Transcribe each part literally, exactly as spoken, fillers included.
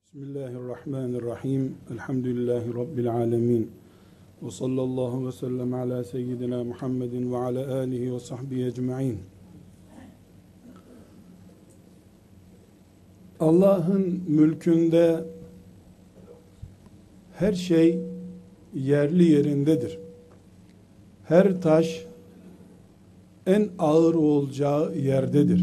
Bismillahirrahmanirrahim. Elhamdülillahi Rabbil alemin. Ve sallallahu ve sellem ala seyyidina Muhammedin ve ala alihi ve sahbihi ecma'in. Allah'ın mülkünde her şey yerli yerindedir. Her taş en ağır olacağı yerdedir.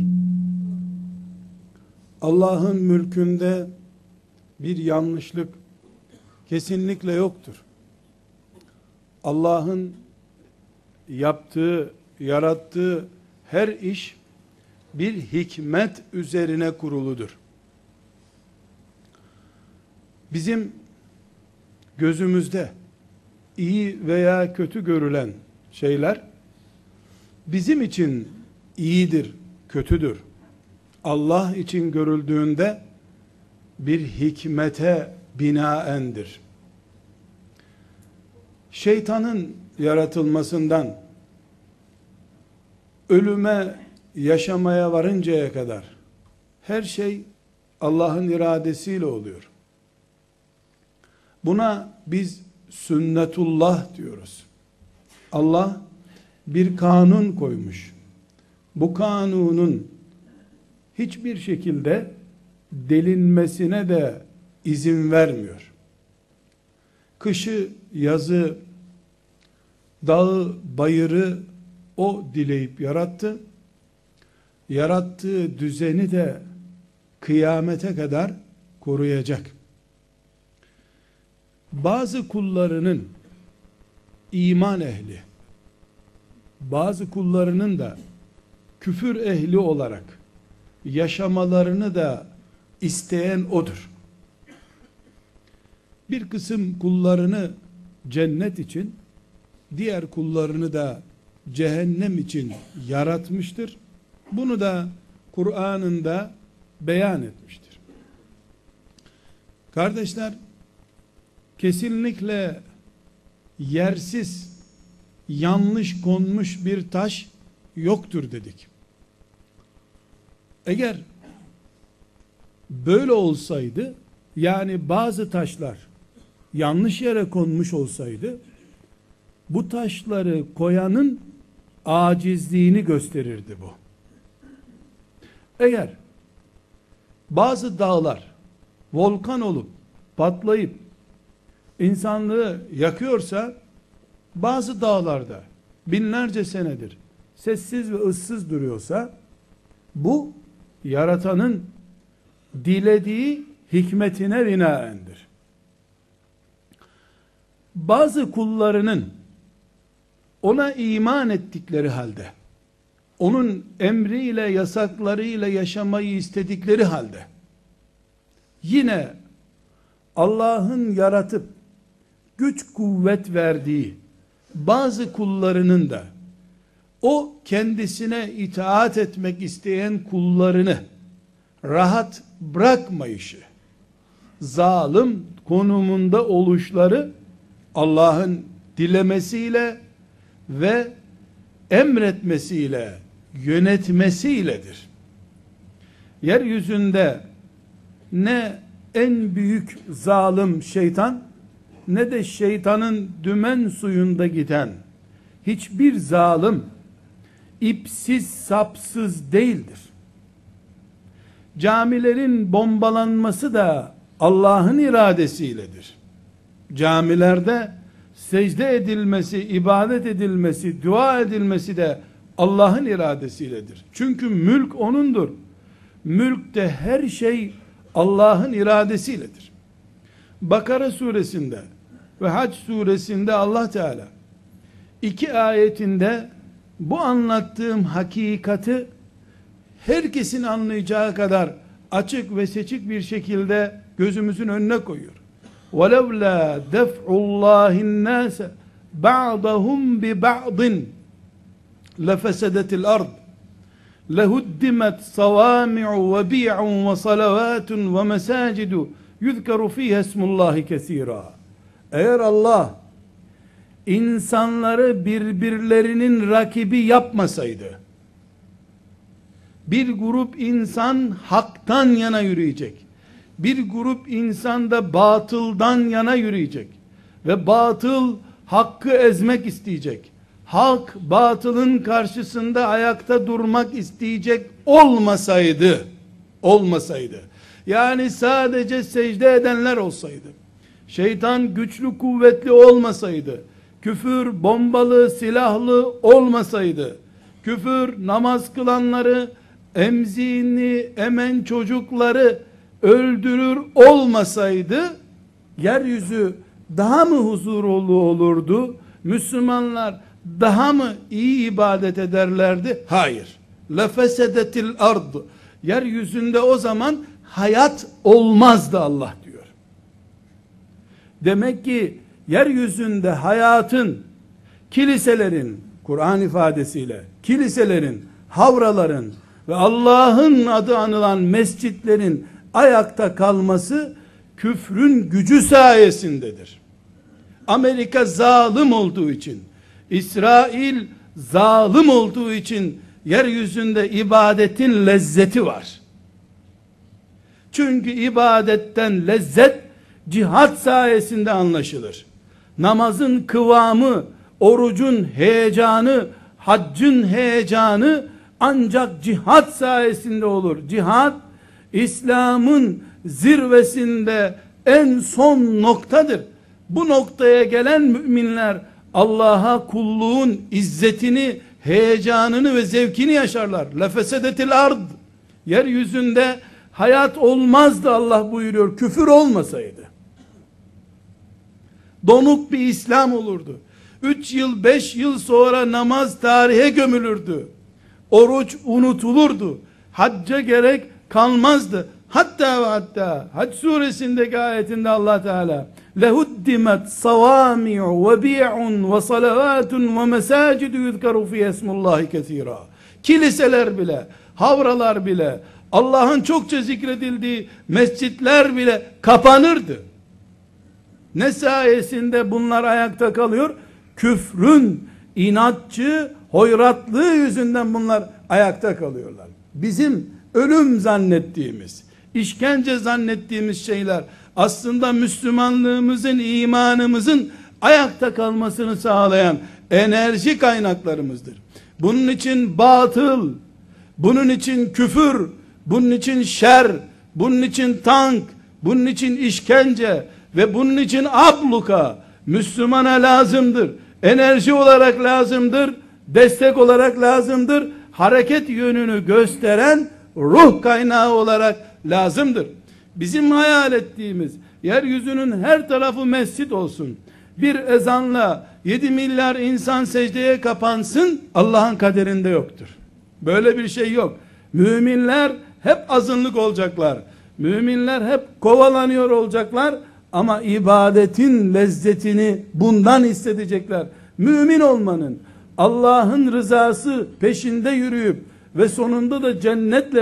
Allah'ın mülkünde bir yanlışlık kesinlikle yoktur. Allah'ın yaptığı, yarattığı her iş bir hikmet üzerine kuruludur. Bizim gözümüzde iyi veya kötü görülen şeyler bizim için iyidir, kötüdür. Allah için görüldüğünde bir hikmete binaendir. Şeytanın yaratılmasından ölüme, yaşamaya varıncaya kadar her şey Allah'ın iradesiyle oluyor. Buna biz sünnetullah diyoruz. Allah bir kanun koymuş. Bu kanunun hiçbir şekilde delinmesine de izin vermiyor. Kışı, yazı, dağı, bayırı o dileyip yarattı. Yarattığı düzeni de kıyamete kadar koruyacak. Bazı kullarının iman ehli, bazı kullarının da küfür ehli olarak yaşamalarını da isteyen odur. Bir kısım kullarını cennet için, diğer kullarını da cehennem için yaratmıştır. Bunu da Kur'an'ında beyan etmiştir. Kardeşler, kesinlikle yersiz, yanlış konmuş bir taş yoktur dedik. Eğer böyle olsaydı, yani bazı taşlar yanlış yere konmuş olsaydı, bu taşları koyanın acizliğini gösterirdi bu. Eğer bazı dağlar volkan olup patlayıp insanlığı yakıyorsa, bazı dağlarda binlerce senedir sessiz ve ıssız duruyorsa, bu yaratanın dilediği hikmetine binaendir. Bazı kullarının ona iman ettikleri halde, onun emriyle, yasaklarıyla yaşamayı istedikleri halde, yine Allah'ın yaratıp güç kuvvet verdiği bazı kullarının da o kendisine itaat etmek isteyen kullarını rahat bırakmayışı, zalim konumunda oluşları Allah'ın dilemesiyle ve emretmesiyle, yönetmesiyledir. Yeryüzünde ne en büyük zalim şeytan, ne de şeytanın dümen suyunda giden hiçbir zalim ipsiz sapsız değildir. Camilerin bombalanması da Allah'ın iradesiyledir. Camilerde secde edilmesi, ibadet edilmesi, dua edilmesi de Allah'ın iradesiyledir. Çünkü mülk O'nundur. Mülkte her şey Allah'ın iradesiyledir. Bakara suresinde ve Hac suresinde Allah Teala iki ayetinde bu anlattığım hakikati herkesin anlayacağı kadar açık ve seçik bir şekilde gözümüzün önüne koyuyor. وَلَوْلَا دَفْعُ اللّٰهِ النَّاسَ بَعْضَهُمْ بِبَعْضٍ لَفَسَدَتِ الْأَرْضِ لَهُدِّمَتْ صَوَامِعُ وَبِيعٌ وَصَلَوَاتٌ وَمَسَاجِدُ يُذْكَرُ فِيهَا اسْمُ اللّٰهِ كَثِيرًا. Eğer Allah insanları birbirlerinin rakibi yapmasaydı, bir grup insan haktan yana yürüyecek, bir grup insan da batıldan yana yürüyecek ve batıl hakkı ezmek isteyecek, halk batılın karşısında ayakta durmak isteyecek olmasaydı, olmasaydı, yani sadece secde edenler olsaydı, şeytan güçlü kuvvetli olmasaydı, küfür bombalı silahlı olmasaydı, küfür namaz kılanları, emziğini emen çocukları öldürür olmasaydı, yeryüzü daha mı huzurlu olurdu? Müslümanlar daha mı iyi ibadet ederlerdi? Hayır. Lefesedetil ard. Yeryüzünde o zaman hayat olmazdı Allah diyor. Demek ki yeryüzünde hayatın, kiliselerin, Kur'an ifadesiyle, kiliselerin, havraların ve Allah'ın adı anılan mescitlerin ayakta kalması küfrün gücü sayesindedir. Amerika zalim olduğu için, İsrail zalim olduğu için yeryüzünde ibadetin lezzeti var. Çünkü ibadetten lezzet cihat sayesinde anlaşılır. Namazın kıvamı, orucun heyecanı, haccın heyecanı ancak cihat sayesinde olur. Cihat, İslam'ın zirvesinde en son noktadır. Bu noktaya gelen müminler Allah'a kulluğun izzetini, heyecanını ve zevkini yaşarlar. Lefesedetil ard. Yeryüzünde hayat olmazdı Allah buyuruyor, küfür olmasaydı. Donuk bir İslam olurdu. Üç yıl, beş yıl sonra namaz tarihe gömülürdü. Oruç unutulurdu. Hacca gerek kalmazdı. Hatta ve hatta Hac suresindeki ayetinde Allah Teala lehuddimet savami'u ve bi'un ve salavatun ve mesacidu yuzkaru fi esmullahi kesira. Kiliseler bile, havralar bile, Allah'ın çokça zikredildiği mescitler bile kapanırdı. Ne sayesinde bunlar ayakta kalıyor? Küfrün inatçı hoyratlığı yüzünden bunlar ayakta kalıyorlar. Bizim ölüm zannettiğimiz, işkence zannettiğimiz şeyler aslında Müslümanlığımızın, imanımızın ayakta kalmasını sağlayan enerji kaynaklarımızdır. Bunun için batıl, bunun için küfür, bunun için şer, bunun için tank, bunun için işkence ve bunun için abluka Müslümana lazımdır. Enerji olarak lazımdır, destek olarak lazımdır, hareket yönünü gösteren ruh kaynağı olarak lazımdır. Bizim hayal ettiğimiz yeryüzünün her tarafı mescit olsun, bir ezanla yedi milyar insan secdeye kapansın, Allah'ın kaderinde yoktur. Böyle bir şey yok. Müminler hep azınlık olacaklar. Müminler hep kovalanıyor olacaklar ama ibadetin lezzetini bundan hissedecekler. Mümin olmanın, Allah'ın rızası peşinde yürüyüp ve sonunda da cennetle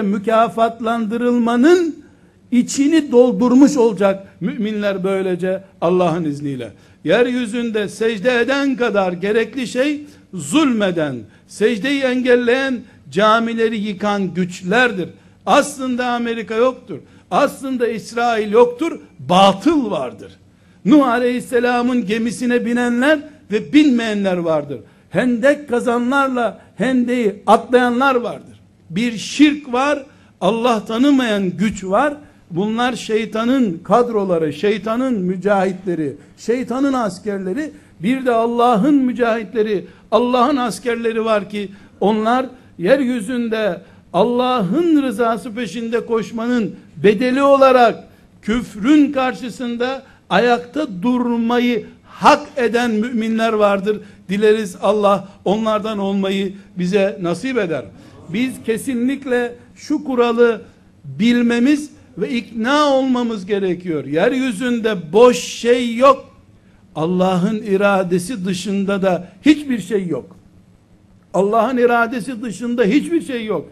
mükafatlandırılmanın içini doldurmuş olacak müminler böylece Allah'ın izniyle. Yeryüzünde secde eden kadar gerekli şey zulmeden, secdeyi engelleyen, camileri yıkan güçlerdir. Aslında Amerika yoktur. Aslında İsrail yoktur. Batıl vardır. Nuh Aleyhisselam'ın gemisine binenler ve binmeyenler vardır. Hendek kazanlarla hendeyi atlayanlar vardır. Bir şirk var, Allah tanımayan güç var. Bunlar şeytanın kadroları, şeytanın mücahitleri, şeytanın askerleri. Bir de Allah'ın mücahitleri, Allah'ın askerleri var ki onlar yeryüzünde Allah'ın rızası peşinde koşmanın bedeli olarak küfrün karşısında ayakta durmayı hak eden müminler vardır. Dileriz Allah onlardan olmayı bize nasip eder. Biz kesinlikle şu kuralı bilmemiz ve ikna olmamız gerekiyor. Yeryüzünde boş şey yok. Allah'ın iradesi dışında da hiçbir şey yok. Allah'ın iradesi dışında hiçbir şey yok.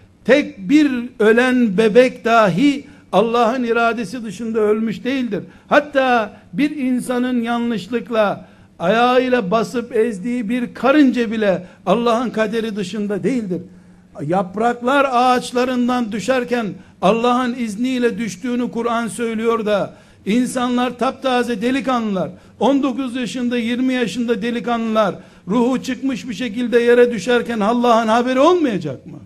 Tek bir ölen bebek dahi Allah'ın iradesi dışında ölmüş değildir. Hatta bir insanın yanlışlıkla ayağıyla basıp ezdiği bir karınca bile Allah'ın kaderi dışında değildir. yapraklar ağaçlarından düşerken Allah'ın izniyle düştüğünü Kur'an söylüyor da insanlar taptaze delikanlılar, on dokuz yaşında yirmi yaşında delikanlılar ruhu çıkmış bir şekilde yere düşerken Allah'ın haberi olmayacak mı?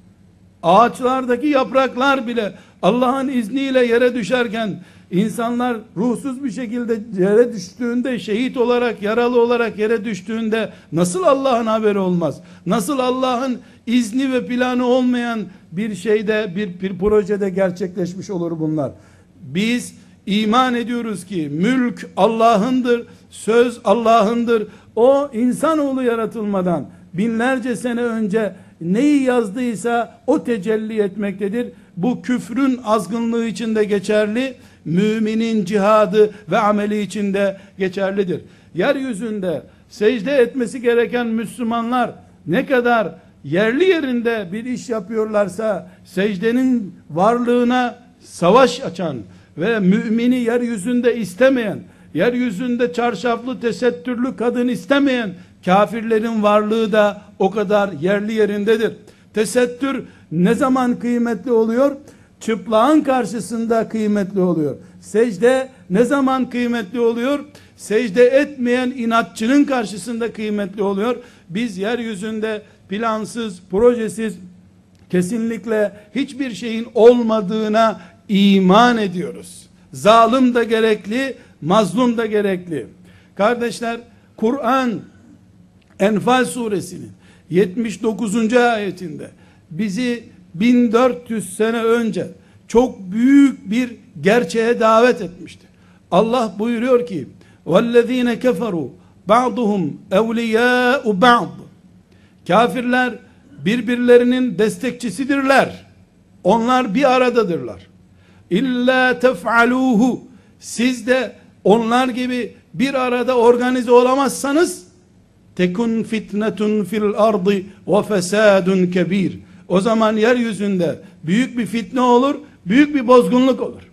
Ağaçlardaki yapraklar bile Allah'ın izniyle yere düşerken insanlar ruhsuz bir şekilde yere düştüğünde, şehit olarak, yaralı olarak yere düştüğünde nasıl Allah'ın haberi olmaz? Nasıl Allah'ın izni ve planı olmayan bir şeyde, bir, bir projede gerçekleşmiş olur bunlar? Biz iman ediyoruz ki mülk Allah'ındır, söz Allah'ındır. O insanoğlu yaratılmadan binlerce sene önce neyi yazdıysa o tecelli etmektedir. Bu küfrün azgınlığı içinde geçerli, müminin cihadı ve ameli içinde geçerlidir. Yeryüzünde secde etmesi gereken Müslümanlar ne kadar yerli yerinde bir iş yapıyorlarsa, secdenin varlığına savaş açan ve mümini yeryüzünde istemeyen, yeryüzünde çarşaflı tesettürlü kadın istemeyen kafirlerin varlığı da o kadar yerli yerindedir. Tesettür ne zaman kıymetli oluyor? Çıplağın karşısında kıymetli oluyor. Secde ne zaman kıymetli oluyor? Secde etmeyen inatçının karşısında kıymetli oluyor. Biz yeryüzünde plansız, projesiz, kesinlikle hiçbir şeyin olmadığına iman ediyoruz. Zalim de gerekli, mazlum da gerekli. Kardeşler, Kur'an Enfal suresinin yetmiş dokuzuncu ayetinde bizi bin dört yüz sene önce çok büyük bir gerçeğe davet etmişti. Allah buyuruyor ki: "Vellezine keferu ba'duhum evliyâ'u ba'd." Kafirler birbirlerinin destekçisidirler. Onlar bir aradadırlar. İlla tef'aluhu, siz de onlar gibi bir arada organize olamazsanız, tekun fitnetun fil ardı ve fesadun kebir. O zaman yeryüzünde büyük bir fitne olur, büyük bir bozgunluk olur.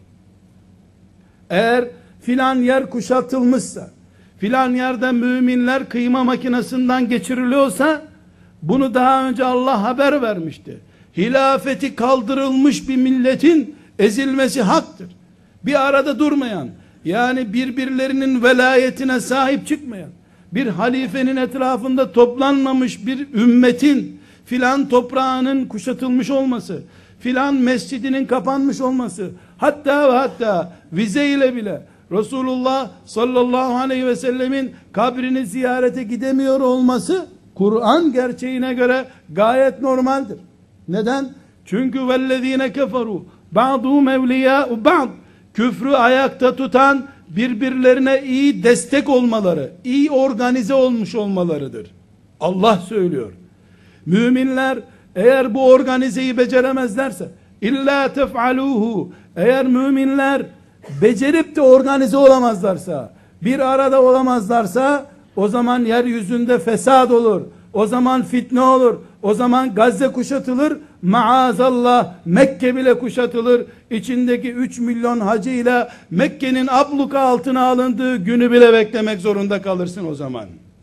Eğer filan yer kuşatılmışsa, filan yerde müminler kıyma makinesinden geçiriliyorsa, bunu daha önce Allah haber vermişti. Hilafeti kaldırılmış bir milletin ezilmesi haktır. Bir arada durmayan, yani birbirlerinin velayetine sahip çıkmayan, bir halifenin etrafında toplanmamış bir ümmetin filan toprağının kuşatılmış olması, filan mescidinin kapanmış olması, hatta ve hatta vize ile bile Resulullah sallallahu aleyhi ve sellemin kabrini ziyarete gidemiyor olması, Kur'an gerçeğine göre gayet normaldir. Neden? Çünkü vellezine keferu ba'duhum evliyâ'u ba'd, küfrü ayakta tutan, birbirlerine iyi destek olmaları, iyi organize olmuş olmalarıdır. Allah söylüyor. Müminler eğer bu organizeyi beceremezlerse, illa tef'aluhu, eğer müminler becerip de organize olamazlarsa, bir arada olamazlarsa, o zaman yeryüzünde fesat olur. O zaman fitne olur. O zaman Gazze kuşatılır. Maazallah Mekke bile kuşatılır. İçindeki üç milyon hacıyla Mekke'nin abluka altına alındığı günü bile beklemek zorunda kalırsın o zaman.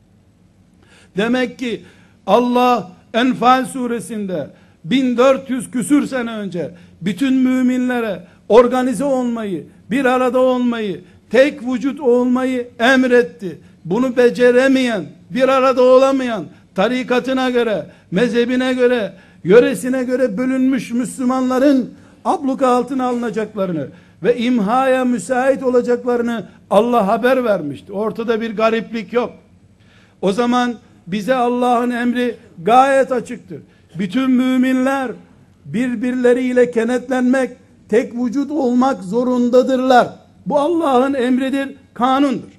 Demek ki Allah Enfal suresinde bin dört yüz küsür sene önce bütün müminlere organize olmayı, bir arada olmayı, tek vücut olmayı emretti. Bunu beceremeyen, bir arada olamayan, tarikatına göre, mezhebine göre, yöresine göre bölünmüş Müslümanların abluka altına alınacaklarını ve imhaya müsait olacaklarını Allah haber vermişti. Ortada bir gariplik yok. O zaman bize Allah'ın emri gayet açıktır. Bütün müminler birbirleriyle kenetlenmek, tek vücut olmak zorundadırlar. Bu Allah'ın emridir, kanundur.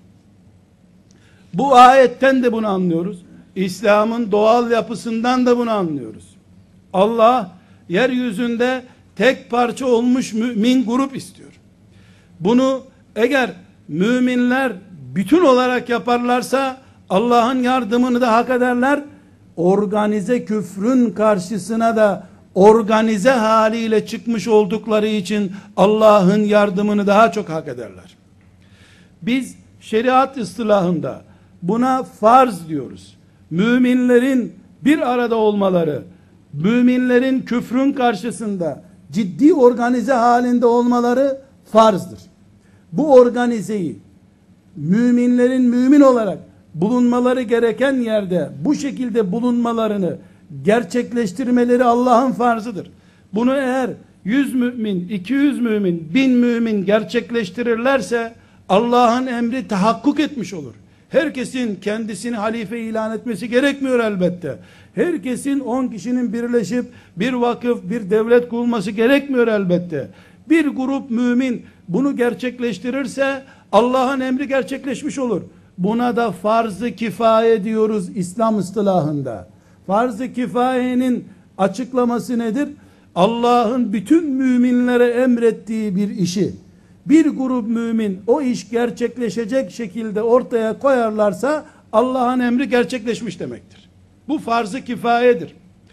Bu ayetten de bunu anlıyoruz. İslam'ın doğal yapısından da bunu anlıyoruz. Allah yeryüzünde tek parça olmuş mümin grup istiyor. Bunu eğer müminler bütün olarak yaparlarsa Allah'ın yardımını da hak ederler. Organize küfrün karşısına da organize haliyle çıkmış oldukları için Allah'ın yardımını daha çok hak ederler. Biz şeriat ıstılahında buna farz diyoruz. Müminlerin bir arada olmaları, müminlerin küfrün karşısında ciddi organize halinde olmaları farzdır. Bu organizeyi müminlerin mümin olarak bulunmaları gereken yerde bu şekilde bulunmalarını gerçekleştirmeleri Allah'ın farzıdır. Bunu eğer yüz mümin, iki yüz mümin, bin mümin gerçekleştirirlerse Allah'ın emri tahakkuk etmiş olur. Herkesin kendisini halife ilan etmesi gerekmiyor elbette. Herkesin on kişinin birleşip bir vakıf, bir devlet kurulması gerekmiyor elbette. Bir grup mümin bunu gerçekleştirirse Allah'ın emri gerçekleşmiş olur. Buna da farz-ı kifaye diyoruz İslam ıstılahında. Farz-ı kifayenin açıklaması nedir? Allah'ın bütün müminlere emrettiği bir işi bir grup mümin o iş gerçekleşecek şekilde ortaya koyarlarsa Allah'ın emri gerçekleşmiş demektir. Bu farz-ı kifayedir.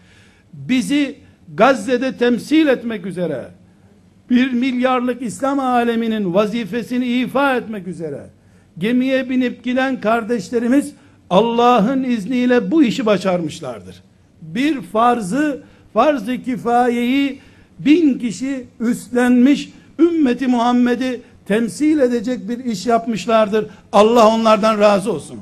Bizi Gazze'de temsil etmek üzere bir milyarlık İslam aleminin vazifesini ifa etmek üzere gemiye binip giden kardeşlerimiz Allah'ın izniyle bu işi başarmışlardır. Bir farzı, farz-ı kifayeyi bin kişi üstlenmiş, ümmeti Muhammed'i temsil edecek bir iş yapmışlardır. Allah onlardan razı olsun.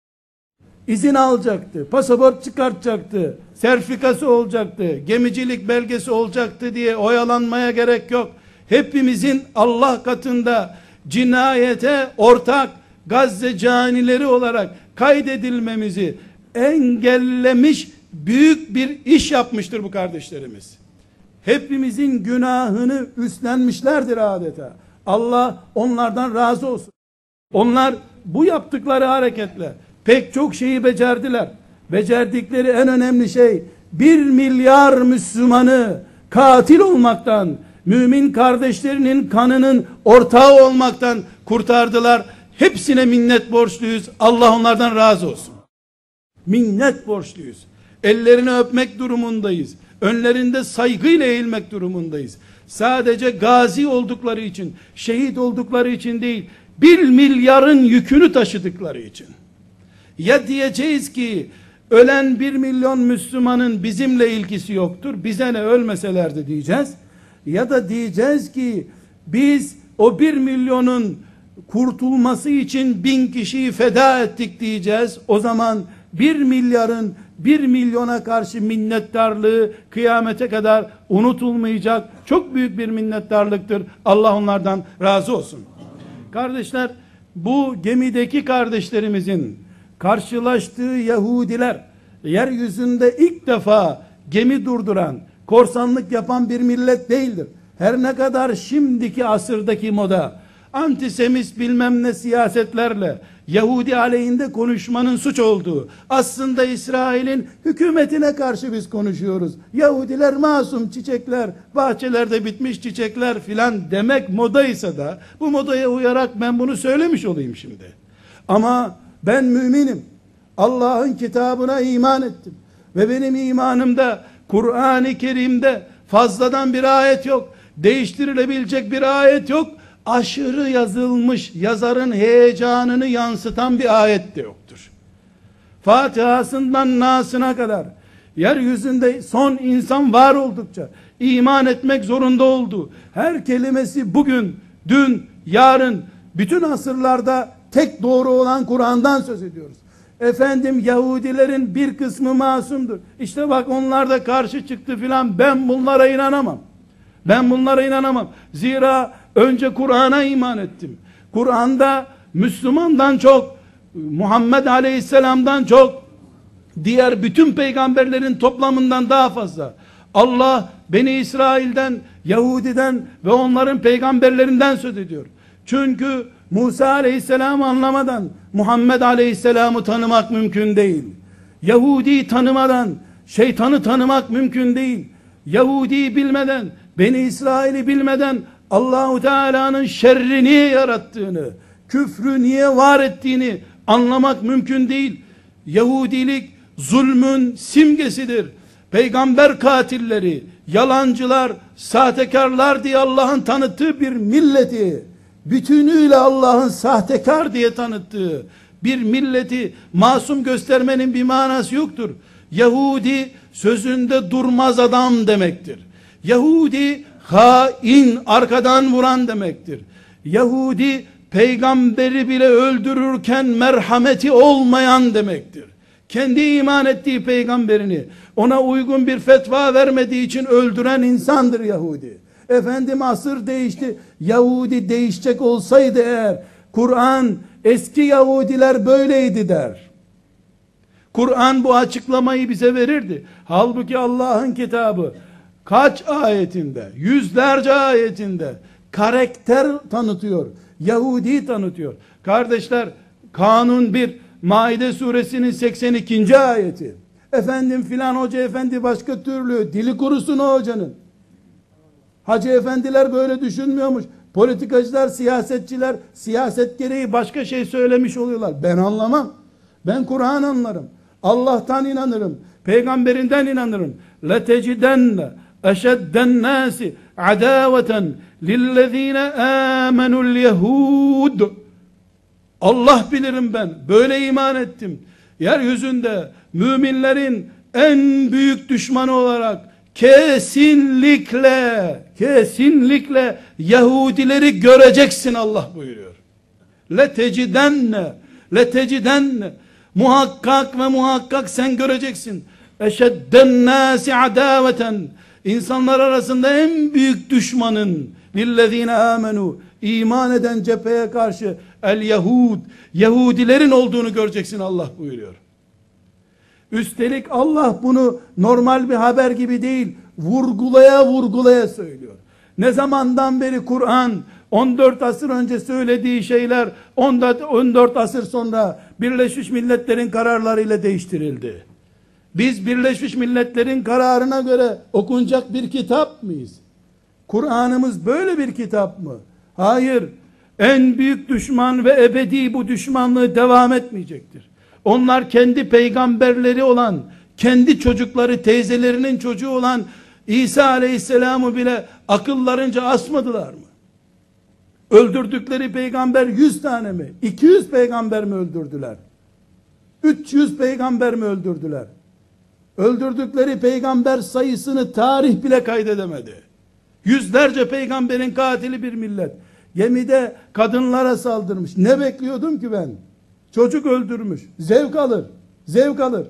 İzin alacaktı, pasaport çıkartacaktı, sertifikası olacaktı, gemicilik belgesi olacaktı diye oyalanmaya gerek yok. Hepimizin Allah katında cinayete ortak Gazze canileri olarak kaydedilmemizi engellemiş büyük bir iş yapmıştır bu kardeşlerimiz. Hepimizin günahını üstlenmişlerdir adeta. Allah onlardan razı olsun. Onlar bu yaptıkları hareketle pek çok şeyi becerdiler. Becerdikleri en önemli şey bir milyar Müslümanı katil olmaktan, mümin kardeşlerinin kanının ortağı olmaktan kurtardılar. Hepsine minnet borçluyuz. Allah onlardan razı olsun. Minnet borçluyuz. Ellerini öpmek durumundayız. Önlerinde saygıyla eğilmek durumundayız. Sadece gazi oldukları için, şehit oldukları için değil, bir milyarın yükünü taşıdıkları için. Ya diyeceğiz ki ölen bir milyon Müslümanın bizimle ilgisi yoktur, bize ne ölmeselerdi diyeceğiz. Ya da diyeceğiz ki biz o bir milyonun kurtulması için bin kişiyi feda ettik diyeceğiz. O zaman bir milyarın bir milyona karşı minnettarlığı kıyamete kadar unutulmayacak çok büyük bir minnettarlıktır. Allah onlardan razı olsun. Kardeşler, bu gemideki kardeşlerimizin karşılaştığı Yahudiler yeryüzünde ilk defa gemi durduran, korsanlık yapan bir millet değildir. Her ne kadar şimdiki asırdaki moda antisemit bilmem ne siyasetlerle Yahudi aleyhinde konuşmanın suç olduğu, aslında İsrail'in hükümetine karşı biz konuşuyoruz, Yahudiler masum çiçekler, bahçelerde bitmiş çiçekler filan demek modaysa da bu modaya uyarak ben bunu söylemiş olayım şimdi. Ama ben müminim, Allah'ın kitabına iman ettim ve benim imanımda Kur'an-ı Kerim'de fazladan bir ayet yok, değiştirilebilecek bir ayet yok, aşırı yazılmış, yazarın heyecanını yansıtan bir ayet de yoktur. Fatiha'sından Nas'ına kadar yeryüzünde son insan var oldukça iman etmek zorunda olduğu her kelimesi bugün, dün, yarın, bütün asırlarda tek doğru olan Kur'an'dan söz ediyoruz. Efendim Yahudilerin bir kısmı masumdur, İşte bak onlar da karşı çıktı filan, ben bunlara inanamam. Ben bunlara inanamam. Zira önce Kur'an'a iman ettim. Kur'an'da Müslümandan çok, Muhammed Aleyhisselam'dan çok, diğer bütün peygamberlerin toplamından daha fazla Allah Beni İsrail'den, Yahudi'den ve onların peygamberlerinden söz ediyor. Çünkü Musa Aleyhisselam'ı anlamadan Muhammed Aleyhisselam'ı tanımak mümkün değil. Yahudi'yi tanımadan şeytanı tanımak mümkün değil. Yahudi'yi bilmeden, Beni İsrail'i bilmeden Allahu Teala'nın şerri niye yarattığını, küfrü niye var ettiğini anlamak mümkün değil. Yahudilik zulmün simgesidir. Peygamber katilleri, yalancılar, sahtekarlar diye Allah'ın tanıttığı bir milleti, bütünüyle Allah'ın sahtekar diye tanıttığı bir milleti masum göstermenin bir manası yoktur. Yahudi sözünde durmaz adam demektir. Yahudi hain, arkadan vuran demektir. Yahudi peygamberi bile öldürürken merhameti olmayan demektir. Kendi iman ettiği peygamberini ona uygun bir fetva vermediği için öldüren insandır Yahudi. Efendim asır değişti. Yahudi değişecek olsaydı eğer, Kur'an eski Yahudiler böyleydi der. Kur'an bu açıklamayı bize verirdi. Halbuki Allah'ın kitabı kaç ayetinde, yüzlerce ayetinde karakter tanıtıyor. Yahudi tanıtıyor. Kardeşler, Kanun bir, Maide suresinin seksen ikinci ayeti. Efendim filan hoca efendi başka türlü, dili kurusun o hocanın. Hacı efendiler böyle düşünmüyormuş. Politikacılar, siyasetçiler siyaset gereği başka şey söylemiş oluyorlar. Ben anlamam. Ben Kur'an anlarım. Allah'tan inanırım. Peygamberinden inanırım. لَتَجِدَنَّ اَشَدَّ النَّاسِ عَدَاوَةً لِلَّذ۪ينَ آمَنُوا الْيَهُودُ. Allah bilirim ben. Böyle iman ettim. Yeryüzünde müminlerin en büyük düşmanı olarak kesinlikle kesinlikle Yahudileri göreceksin Allah buyuruyor. لَتَجِدَنَّ لَتَجِدَنَّ muhakkak ve muhakkak sen göreceksin. eşedden nâsi adâveten, insanlar arasında en büyük düşmanın, lillezîne âmenû, iman eden cepheye karşı, el Yahud, Yahudilerin olduğunu göreceksin Allah buyuruyor. Üstelik Allah bunu normal bir haber gibi değil, vurgulaya vurgulaya söylüyor. Ne zamandan beri Kur'an on dört asır önce söylediği şeyler on dört asır sonra Birleşmiş Milletler'in kararlarıyla değiştirildi. Biz Birleşmiş Milletler'in kararına göre okunacak bir kitap mıyız? Kur'an'ımız böyle bir kitap mı? Hayır. En büyük düşman ve ebedi bu düşmanlığı devam etmeyecektir. Onlar kendi peygamberleri olan, kendi çocukları, teyzelerinin çocuğu olan İsa Aleyhisselam'ı bile akıllarınca asmadılar mı? Öldürdükleri peygamber yüz tane mi? iki yüz peygamber mi öldürdüler? üç yüz peygamber mi öldürdüler? Öldürdükleri peygamber sayısını tarih bile kaydedemedi. Yüzlerce peygamberin katili bir millet. Gemide kadınlara saldırmış. Ne bekliyordum ki ben? Çocuk öldürmüş. Zevk alır. Zevk alır.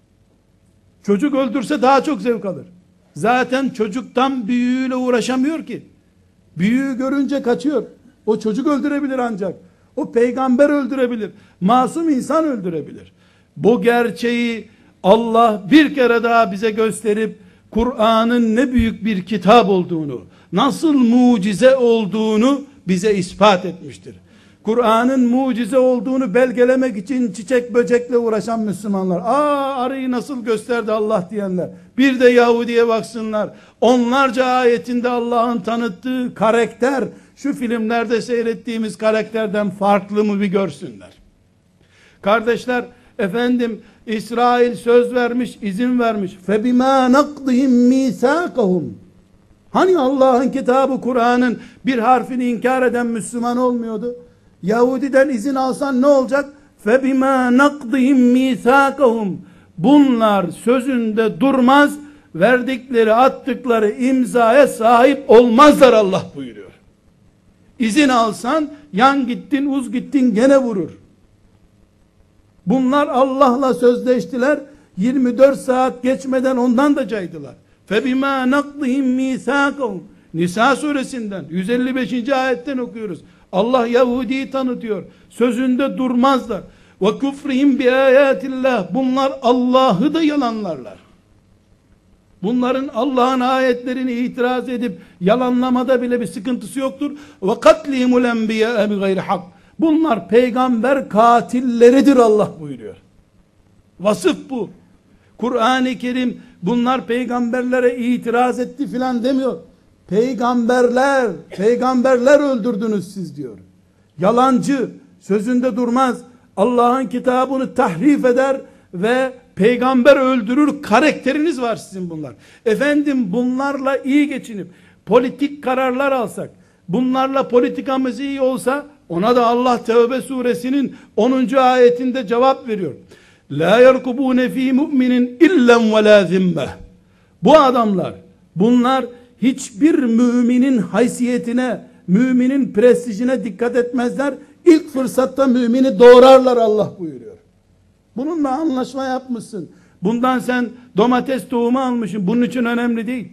Çocuk öldürse daha çok zevk alır. Zaten çocuktan büyüğüyle uğraşamıyor ki. Büyüğü görünce kaçıyor. O çocuk öldürebilir ancak. O peygamber öldürebilir. Masum insan öldürebilir. Bu gerçeği Allah bir kere daha bize gösterip Kur'an'ın ne büyük bir kitap olduğunu, nasıl mucize olduğunu bize ispat etmiştir. Kur'an'ın mucize olduğunu belgelemek için çiçek böcekle uğraşan Müslümanlar, aa arıyı nasıl gösterdi Allah diyenler, bir de Yahudi'ye baksınlar, onlarca ayetinde Allah'ın tanıttığı karakter, şu filmlerde seyrettiğimiz karakterden farklı mı bir görsünler. Kardeşler, efendim İsrail söz vermiş, izin vermiş. فَبِمَا نَقْضِهِمْ مِيثَاقَهُمْ. Hani Allah'ın kitabı Kur'an'ın bir harfini inkar eden Müslüman olmuyordu? Yahudi'den izin alsan ne olacak? فَبِمَا نَقْضِهِمْ مِيثَاقَهُمْ. Bunlar sözünde durmaz, verdikleri, attıkları imzaya sahip olmazlar Allah buyuruyor. İzin alsan, yan gittin, uz gittin gene vurur. Bunlar Allah'la sözleştiler, yirmi dört saat geçmeden ondan da caydılar. فَبِمَا نَقْضِهِمْ مِيثَاقَهُمْ. Nisa suresinden yüz elli beşinci ayetten okuyoruz. Allah Yahudi'yi tanıtıyor. Sözünde durmazlar. وَكُفْرِهِمْ بِآيَاتِ اللّٰهِ. Bunlar Allah'ı da yalanlarlar. Bunların Allah'ın ayetlerini itiraz edip yalanlamada bile bir sıkıntısı yoktur. وَقَتْلِهِمُ الْاَنْبِيَاءَ بِغَيْرِ حَقٍّ. Bunlar peygamber katilleridir Allah buyuruyor. Vasıf bu. Kur'an-ı Kerim bunlar peygamberlere itiraz etti filan demiyor. Peygamberler, peygamberler öldürdünüz siz diyor. Yalancı, sözünde durmaz, Allah'ın kitabını tahrif eder ve peygamber öldürür karakteriniz var sizin bunlar. Efendim bunlarla iyi geçinip politik kararlar alsak, bunlarla politikamız iyi olsa, ona da Allah Tevbe suresinin onuncu ayetinde cevap veriyor. La yerkubune fi mu'minin illen ve la zimmeh. Bu adamlar, bunlar hiçbir müminin haysiyetine, müminin prestijine dikkat etmezler. İlk fırsatta mümini doğrarlar Allah buyuruyor. Bununla anlaşma yapmışsın. Bundan sen domates tohumu almışsın. Bunun için önemli değil.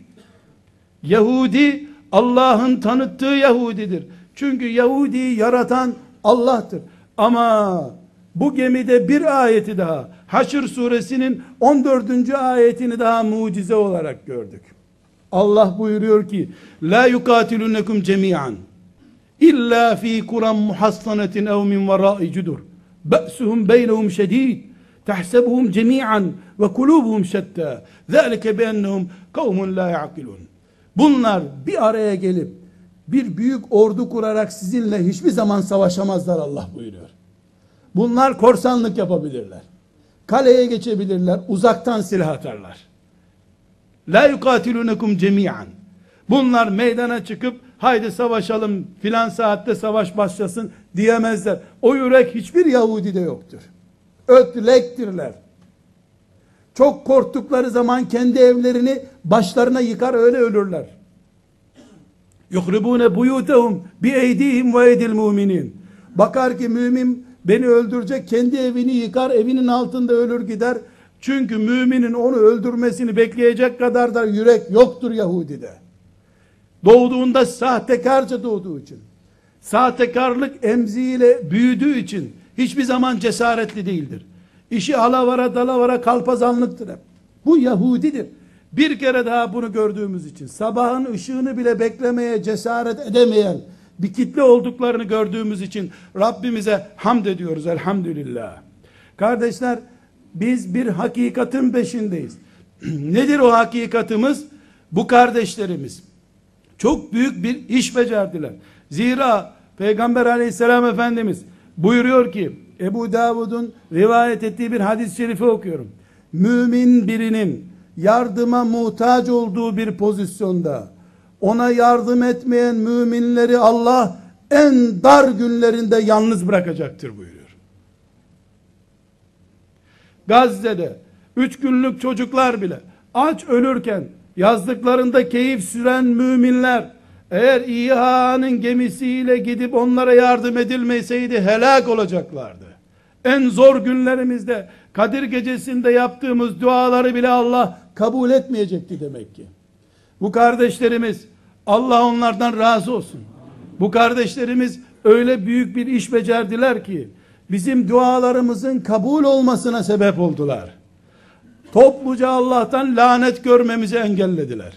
Yahudi Allah'ın tanıttığı Yahudidir. Çünkü Yahudi'yi yaratan Allah'tır. Ama bu gemide bir ayeti daha, Haşr suresinin on dördüncü ayetini daha mucize olarak gördük. Allah buyuruyor ki: La yukatilunekum cemi'an illa fi kuran muhassanatin ev min vera'i cudur. Ba'suhum beynehum şedid. Tahsebuhum cemi'an ve kulubuhum şetta. Zalike biennehum kavmun la ya'kilun. Bunlar bir araya gelip bir büyük ordu kurarak sizinle hiçbir zaman savaşamazlar Allah buyuruyor. Bunlar korsanlık yapabilirler. Kaleye geçebilirler. Uzaktan silah atarlar. La yukatilunekum cemi'an. Bunlar meydana çıkıp haydi savaşalım filan saatte savaş başlasın diyemezler. O yürek hiçbir Yahudi'de yoktur. Ötlektirler. Çok korktukları zaman kendi evlerini başlarına yıkar öyle ölürler. Yuhribune buyutehum bi eydihim ve eydil müminin. Bakar ki mümin beni öldürecek, kendi evini yıkar, evinin altında ölür gider. Çünkü müminin onu öldürmesini bekleyecek kadar da yürek yoktur Yahudi'de. Doğduğunda sahtekarca doğduğu için, sahtekarlık emziğiyle büyüdüğü için hiçbir zaman cesaretli değildir. İşi alavara dalavara kalpazanlıktır hep. Bu Yahudidir. Bir kere daha bunu gördüğümüz için, sabahın ışığını bile beklemeye cesaret edemeyen bir kitle olduklarını gördüğümüz için Rabbimize hamd ediyoruz elhamdülillah. Kardeşler, biz bir hakikatin peşindeyiz. Nedir o hakikatimiz? Bu kardeşlerimiz çok büyük bir iş becerdiler. Zira Peygamber aleyhisselam Efendimiz buyuruyor ki, Ebu Davud'un rivayet ettiği bir hadis-i şerifi okuyorum. Mümin birinin yardıma muhtaç olduğu bir pozisyonda ona yardım etmeyen müminleri Allah en dar günlerinde yalnız bırakacaktır buyuruyor. Gazze'de üç günlük çocuklar bile aç ölürken yazdıklarında keyif süren müminler, eğer İHA'nın gemisiyle gidip onlara yardım edilmeseydi helak olacaklardı. En zor günlerimizde Kadir gecesinde yaptığımız duaları bile Allah kabul etmeyecekti demek ki. Bu kardeşlerimiz, Allah onlardan razı olsun. Bu kardeşlerimiz öyle büyük bir iş becerdiler ki bizim dualarımızın kabul olmasına sebep oldular. Topluca Allah'tan lanet görmemizi engellediler.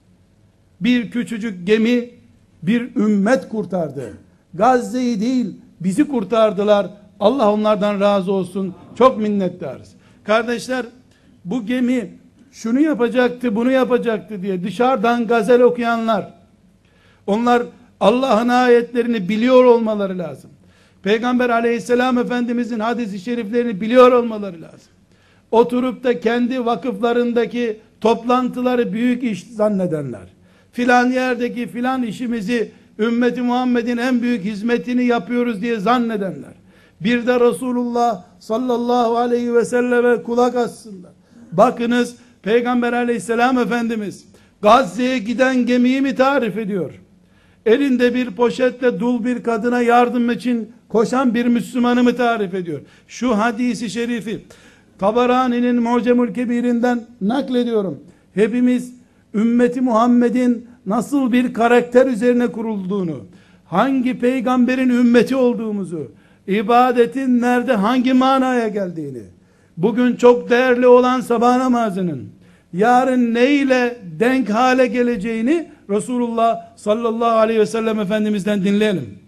Bir küçücük gemi bir ümmet kurtardı. Gazze'yi değil bizi kurtardılar. Allah onlardan razı olsun. Çok minnettarız. Kardeşler, bu gemi şunu yapacaktı, bunu yapacaktı diye dışarıdan gazel okuyanlar, onlar Allah'ın ayetlerini biliyor olmaları lazım. Peygamber aleyhisselam Efendimizin hadis-i şeriflerini biliyor olmaları lazım. Oturup da kendi vakıflarındaki toplantıları büyük iş zannedenler, filan yerdeki filan işimizi ümmeti Muhammed'in en büyük hizmetini yapıyoruz diye zannedenler, bir de Resulullah sallallahu aleyhi ve selleme kulak assınlar. Bakınız, Peygamber aleyhisselam Efendimiz Gazze'ye giden gemiyi mi tarif ediyor? Elinde bir poşetle dul bir kadına yardım için koşan bir Müslümanı mı tarif ediyor? Şu hadisi şerifi Tabarani'nin Mu'cemül Kebir'inden naklediyorum. Hepimiz ümmeti Muhammed'in nasıl bir karakter üzerine kurulduğunu, hangi peygamberin ümmeti olduğumuzu, ibadetin nerede hangi manaya geldiğini, bugün çok değerli olan sabah namazının yarın neyle denk hale geleceğini Resulullah sallallahu aleyhi ve sellem Efendimiz'den dinleyelim.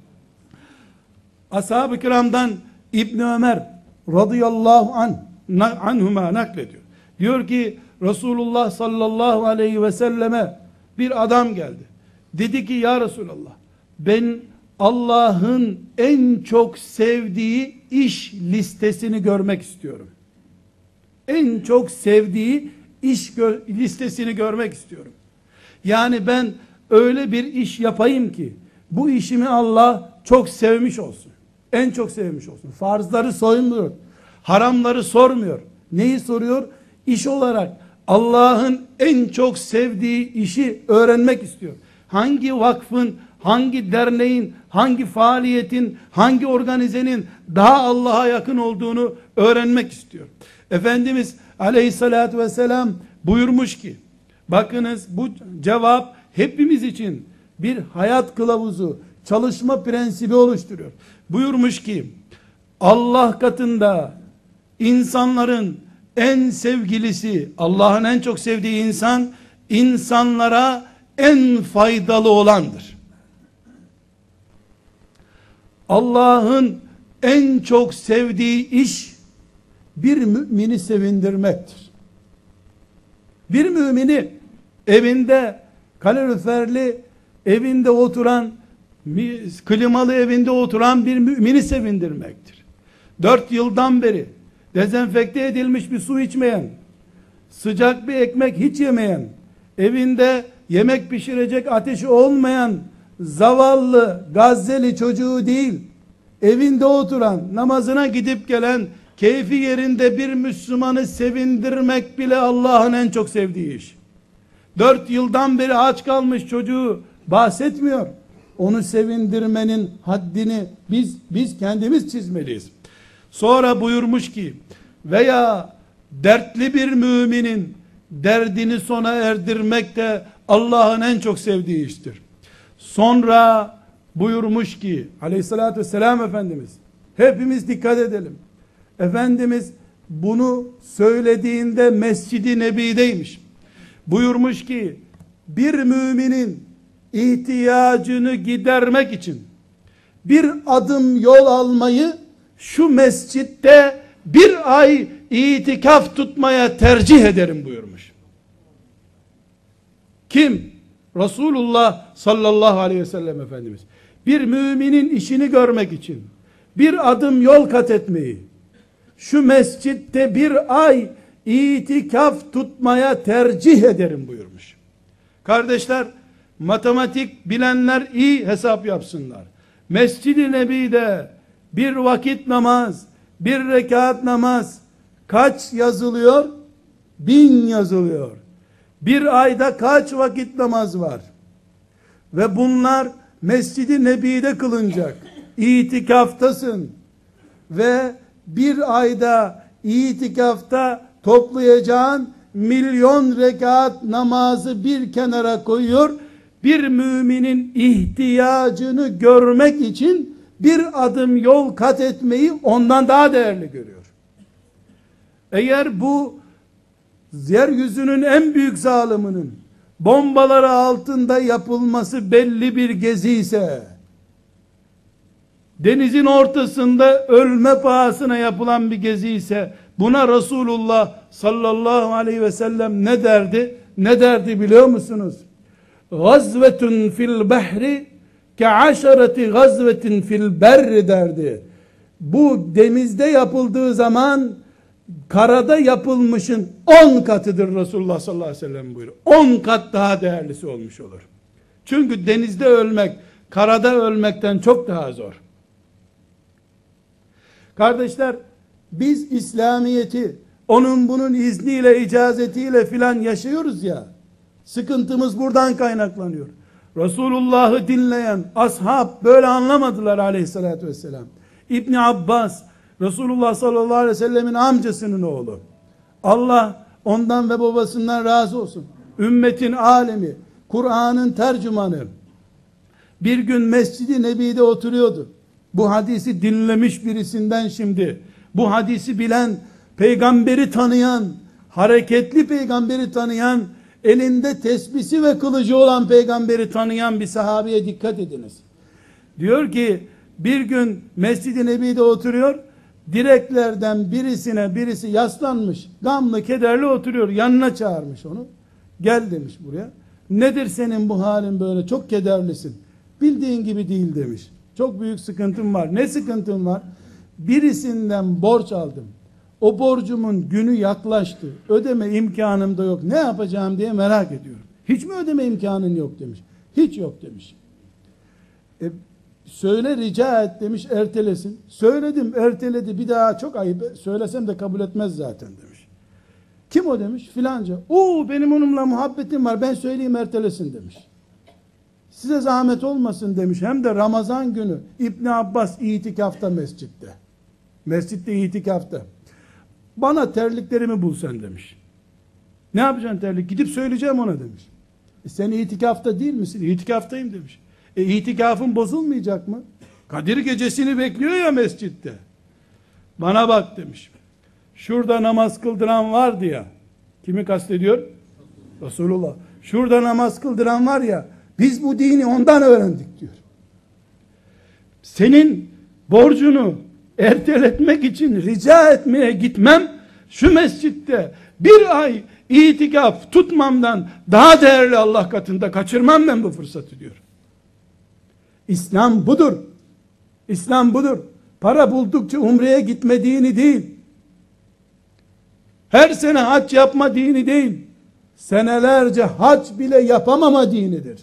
Ashab-ı kiramdan İbn Ömer radıyallahu anh, anhuma naklediyor. Diyor ki Resulullah sallallahu aleyhi ve selleme bir adam geldi. Dedi ki ya Resulallah, ben Allah'ın en çok sevdiği iş listesini görmek istiyorum. En çok sevdiği iş gö listesini görmek istiyorum. Yani ben öyle bir iş yapayım ki bu işimi Allah çok sevmiş olsun. En çok sevmiş olsun. Farzları soymuyor. Haramları sormuyor. Neyi soruyor? İş olarak Allah'ın en çok sevdiği işi öğrenmek istiyor. Hangi vakfın, hangi derneğin, hangi faaliyetin, hangi organizenin daha Allah'a yakın olduğunu öğrenmek istiyor. Efendimiz aleyhissalatü vesselam buyurmuş ki, bakınız bu cevap hepimiz için bir hayat kılavuzu, çalışma prensibi oluşturuyor. Buyurmuş ki, Allah katında insanların en sevgilisi, Allah'ın en çok sevdiği insan, insanlara en faydalı olandır. Allah'ın en çok sevdiği iş, bir mümini sevindirmektir. Bir mümini evinde, kaloriferli evinde oturan, klimalı evinde oturan bir mümini sevindirmektir. Dört yıldan beri dezenfekte edilmiş bir su içmeyen, sıcak bir ekmek hiç yemeyen, evinde yemek pişirecek ateşi olmayan zavallı Gazze'li çocuğu değil, evinde oturan, namazına gidip gelen, keyfi yerinde bir Müslümanı sevindirmek bile Allah'ın en çok sevdiği iş. Dört yıldan beri aç kalmış çocuğu bahsetmiyor. Onu sevindirmenin haddini biz biz kendimiz çizmeliyiz. Sonra buyurmuş ki, veya dertli bir müminin derdini sona erdirmek de Allah'ın en çok sevdiği iştir. Sonra buyurmuş ki aleyhissalatü vesselam Efendimiz, hepimiz dikkat edelim. Efendimiz bunu söylediğinde Mescid-i Nebi'deymiş. Buyurmuş ki, bir müminin ihtiyacını gidermek için bir adım yol almayı şu mescitte bir ay itikaf tutmaya tercih ederim buyurmuş. Kim? Resulullah sallallahu aleyhi ve sellem Efendimiz. Bir müminin işini görmek için bir adım yol kat etmeyi şu mescitte bir ay itikaf tutmaya tercih ederim buyurmuş. Kardeşler, matematik bilenler iyi hesap yapsınlar. Mescid-i Nebi'de bir vakit namaz, bir rekat namaz kaç yazılıyor? Bin yazılıyor. Bir ayda kaç vakit namaz var? Ve bunlar Mescid-i Nebi'de kılınacak. İtikaftasın. Ve bir ayda itikafta toplayacağın milyon rekat namazı bir kenara koyuyor. Bir müminin ihtiyacını görmek için bir adım yol kat etmeyi ondan daha değerli görüyor. Eğer bu yeryüzünün en büyük zaliminin bombaları altında yapılması belli bir gezi ise, denizin ortasında ölme pahasına yapılan bir gezi ise, buna Resulullah sallallahu aleyhi ve sellem ne derdi? Ne derdi biliyor musunuz? Gazvetun fil bahri ke'aşereti gazvetin fil berri derdi. Bu denizde yapıldığı zaman karada yapılmışın on katıdır Resulullah sallallahu aleyhi ve sellem buyuruyor. on kat daha değerlisi olmuş olur. Çünkü denizde ölmek karada ölmekten çok daha zor. Kardeşler, biz İslamiyeti onun bunun izniyle, icazetiyle filan yaşıyoruz ya, sıkıntımız buradan kaynaklanıyor. Resulullah'ı dinleyen ashab böyle anlamadılar aleyhissalatü vesselam. İbn Abbas, Resulullah sallallahu aleyhi ve sellemin amcasının oğlu. Allah ondan ve babasından razı olsun. Ümmetin alemi, Kur'an'ın tercümanı. Bir gün Mescid-i Nebi'de oturuyordu. Bu hadisi dinlemiş birisinden şimdi, bu hadisi bilen, peygamberi tanıyan, hareketli peygamberi tanıyan, elinde tesbisi ve kılıcı olan peygamberi tanıyan bir sahabeye dikkat ediniz. Diyor ki, bir gün Mescid-i Nebi'de oturuyor, direklerden birisine birisi yaslanmış, gamlı kederli oturuyor, yanına çağırmış onu. Gel demiş buraya. Nedir senin bu halin böyle, çok kederlisin. Bildiğin gibi değil demiş. Çok büyük sıkıntım var. Ne sıkıntım var? Birisinden borç aldım. O borcumun günü yaklaştı. Ödeme imkanım da yok. Ne yapacağım diye merak ediyorum. Hiç mi ödeme imkanın yok demiş. Hiç yok demiş. E, söyle rica et demiş, ertelesin. Söyledim, erteledi, bir daha çok ayıp, söylesem de kabul etmez zaten demiş. Kim o demiş? Filanca. Oo, benim onunla muhabbetim var, ben söyleyeyim ertelesin demiş. Size zahmet olmasın demiş. Hem de Ramazan günü İbn Abbas itikafta mescitte. Mescitte itikafta. Bana terliklerimi bul sen demiş. Ne yapacaksın terlik? Gidip söyleyeceğim ona demiş. E sen itikafta değil misin? İtikaftayım demiş. E itikafın bozulmayacak mı? Kadir gecesini bekliyor ya mescitte. Bana bak demiş. Şurada namaz kıldıran vardı ya. Kimi kastediyor? Resulullah. Şurada namaz kıldıran var ya. Biz bu dini ondan öğrendik diyor. Senin borcunu erteletmek için rica etmeye gitmem, şu mescitte bir ay itikaf tutmamdan daha değerli Allah katında, kaçırmam ben bu fırsatı diyor. İslam budur. İslam budur. Para buldukça umreye gitme dini değil. Her sene hac yapma dini değil. Senelerce hac bile yapamama dinidir.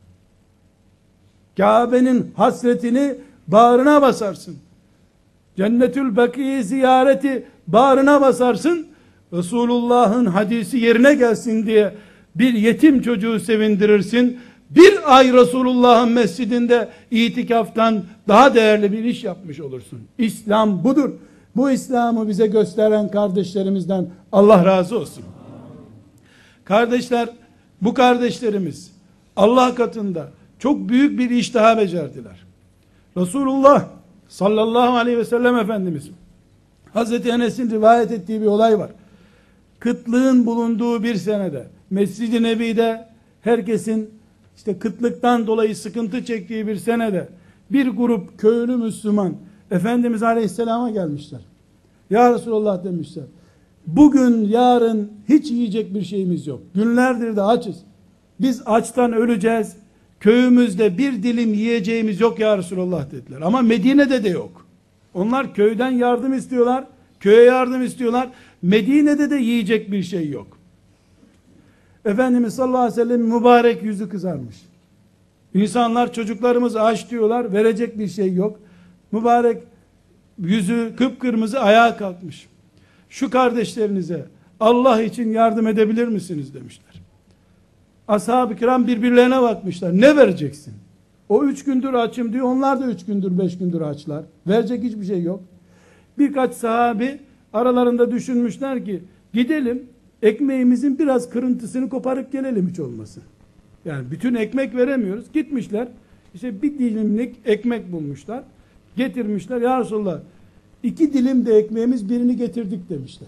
Kabe'nin hasretini bağrına basarsın. Cennetül Baki'yi ziyareti bağrına basarsın. Resulullah'ın hadisi yerine gelsin diye bir yetim çocuğu sevindirirsin. Bir ay Resulullah'ın mescidinde itikaftan daha değerli bir iş yapmış olursun. İslam budur. Bu İslam'ı bize gösteren kardeşlerimizden Allah razı olsun. Kardeşler, bu kardeşlerimiz Allah katında çok büyük bir iş daha becerdiler. Resulullah sallallahu aleyhi ve sellem Efendimiz, Hazreti Enes'in rivayet ettiği bir olay var. Kıtlığın bulunduğu bir senede Mescid-i Nebi'de herkesin işte kıtlıktan dolayı sıkıntı çektiği bir senede bir grup köylü Müslüman Efendimiz Aleyhisselam'a gelmişler. Ya Resulullah demişler. Bugün yarın hiç yiyecek bir şeyimiz yok. Günlerdir de açız. Biz açtan öleceğiz. Köyümüzde bir dilim yiyeceğimiz yok ya Resulullah dediler. Ama Medine'de de yok. Onlar köyden yardım istiyorlar. Köye yardım istiyorlar. Medine'de de yiyecek bir şey yok. Efendimiz sallallahu aleyhi ve sellem mübarek yüzü kızarmış. İnsanlar çocuklarımız aç diyorlar. Verecek bir şey yok. Mübarek yüzü kıpkırmızı ayağa kalkmış. Şu kardeşlerinize Allah için yardım edebilir misiniz demişler. Ashab-ı kiram birbirlerine bakmışlar. Ne vereceksin? O üç gündür açım diyor. Onlar da üç gündür beş gündür açlar. Verecek hiçbir şey yok. Birkaç sahabi aralarında düşünmüşler ki gidelim ekmeğimizin biraz kırıntısını koparıp gelelim hiç olmasın. Yani bütün ekmek veremiyoruz. Gitmişler. İşte bir dilimlik ekmek bulmuşlar. Getirmişler. Ya Resulallah iki dilim de ekmeğimiz, birini getirdik demişler.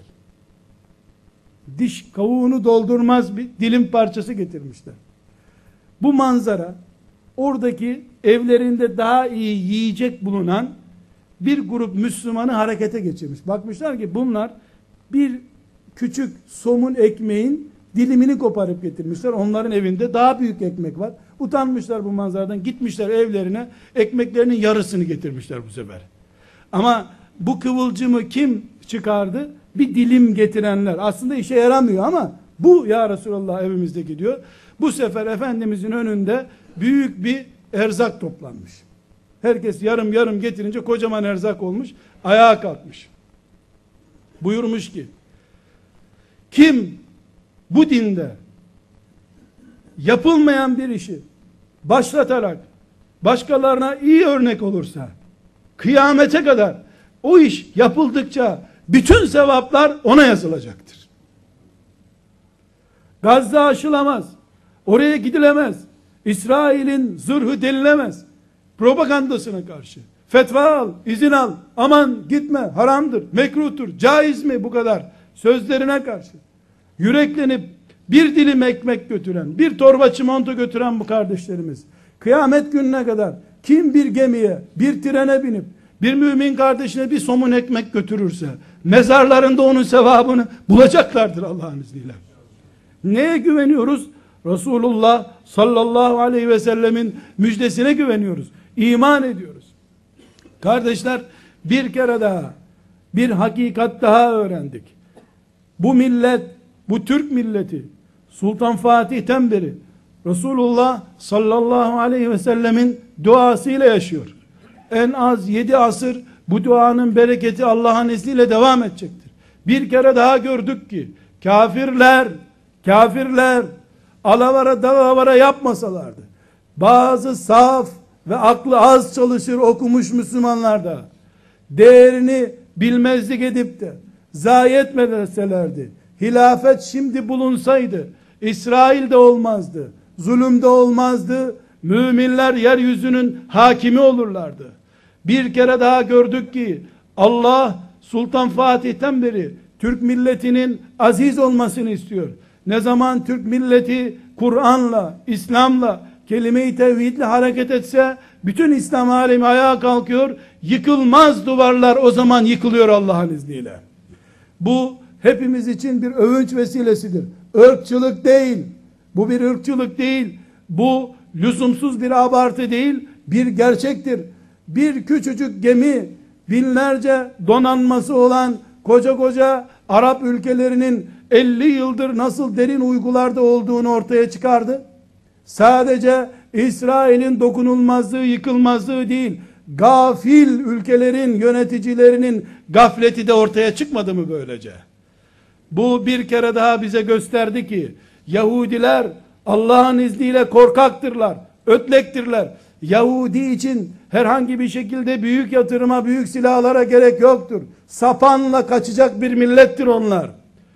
Diş kavuğunu doldurmaz bir dilim parçası getirmişler. Bu manzara oradaki evlerinde daha iyi yiyecek bulunan bir grup Müslümanı harekete geçirmiş. Bakmışlar ki bunlar bir küçük somun ekmeğin dilimini koparıp getirmişler. Onların evinde daha büyük ekmek var. Utanmışlar bu manzaradan. Gitmişler evlerine, ekmeklerinin yarısını getirmişler bu sefer. Ama bu kıvılcımı kim çıkardı? Bir dilim getirenler. Aslında işe yaramıyor ama bu ya Resulallah evimizdeki diyor. Bu sefer Efendimizin önünde büyük bir erzak toplanmış. Herkes yarım yarım getirince kocaman erzak olmuş. Ayağa kalkmış. Buyurmuş ki kim bu dinde yapılmayan bir işi başlatarak başkalarına iyi örnek olursa kıyamete kadar o iş yapıldıkça bütün sevaplar ona yazılacaktır. Gazze aşılamaz. Oraya gidilemez. İsrail'in zırhı delilemez. Propagandasına karşı. Fetva al, izin al. Aman gitme, haramdır, mekruhtur, caiz mi bu kadar? Sözlerine karşı. Yüreklenip bir dilim ekmek götüren, bir torba çimento götüren bu kardeşlerimiz. Kıyamet gününe kadar kim bir gemiye, bir trene binip bir mümin kardeşine bir somun ekmek götürürse mezarlarında onun sevabını bulacaklardır Allah'ın izniyle. Neye güveniyoruz? Resulullah sallallahu aleyhi ve sellemin müjdesine güveniyoruz. İman ediyoruz. Kardeşler, bir kere daha bir hakikat daha öğrendik. Bu millet, bu Türk milleti Sultan Fatih'ten beri Resulullah sallallahu aleyhi ve sellemin duasıyla yaşıyor. en az yedi asır bu duanın bereketi Allah'ın izniyle devam edecektir. Bir kere daha gördük ki kafirler kafirler alavara dalavara yapmasalardı, bazı saf ve aklı az çalışır okumuş Müslümanlar da değerini bilmezlik edip de zayi etmeselerdi, hilafet şimdi bulunsaydı İsrail de olmazdı, zulüm de olmazdı, müminler yeryüzünün hakimi olurlardı. Bir kere daha gördük ki Allah Sultan Fatih'ten beri Türk milletinin aziz olmasını istiyor. Ne zaman Türk milleti Kur'an'la, İslam'la, kelime-i tevhidle hareket etse bütün İslam alemi ayağa kalkıyor. Yıkılmaz duvarlar o zaman yıkılıyor Allah'ın izniyle. Bu hepimiz için bir övünç vesilesidir. Irkçılık değil. Bu bir ırkçılık değil. Bu lüzumsuz bir abartı değil. Bir gerçektir. Bir küçücük gemi binlerce donanması olan koca koca Arap ülkelerinin elli yıldır nasıl derin uygularda olduğunu ortaya çıkardı. Sadece İsrail'in dokunulmazlığı, yıkılmazlığı değil, gafil ülkelerin yöneticilerinin gafleti de ortaya çıkmadı mı böylece? Bu bir kere daha bize gösterdi ki Yahudiler Allah'ın izniyle korkaktırlar, ötlektirler. Yahudi için herhangi bir şekilde büyük yatırıma, büyük silahlara gerek yoktur. Sapanla kaçacak bir millettir onlar.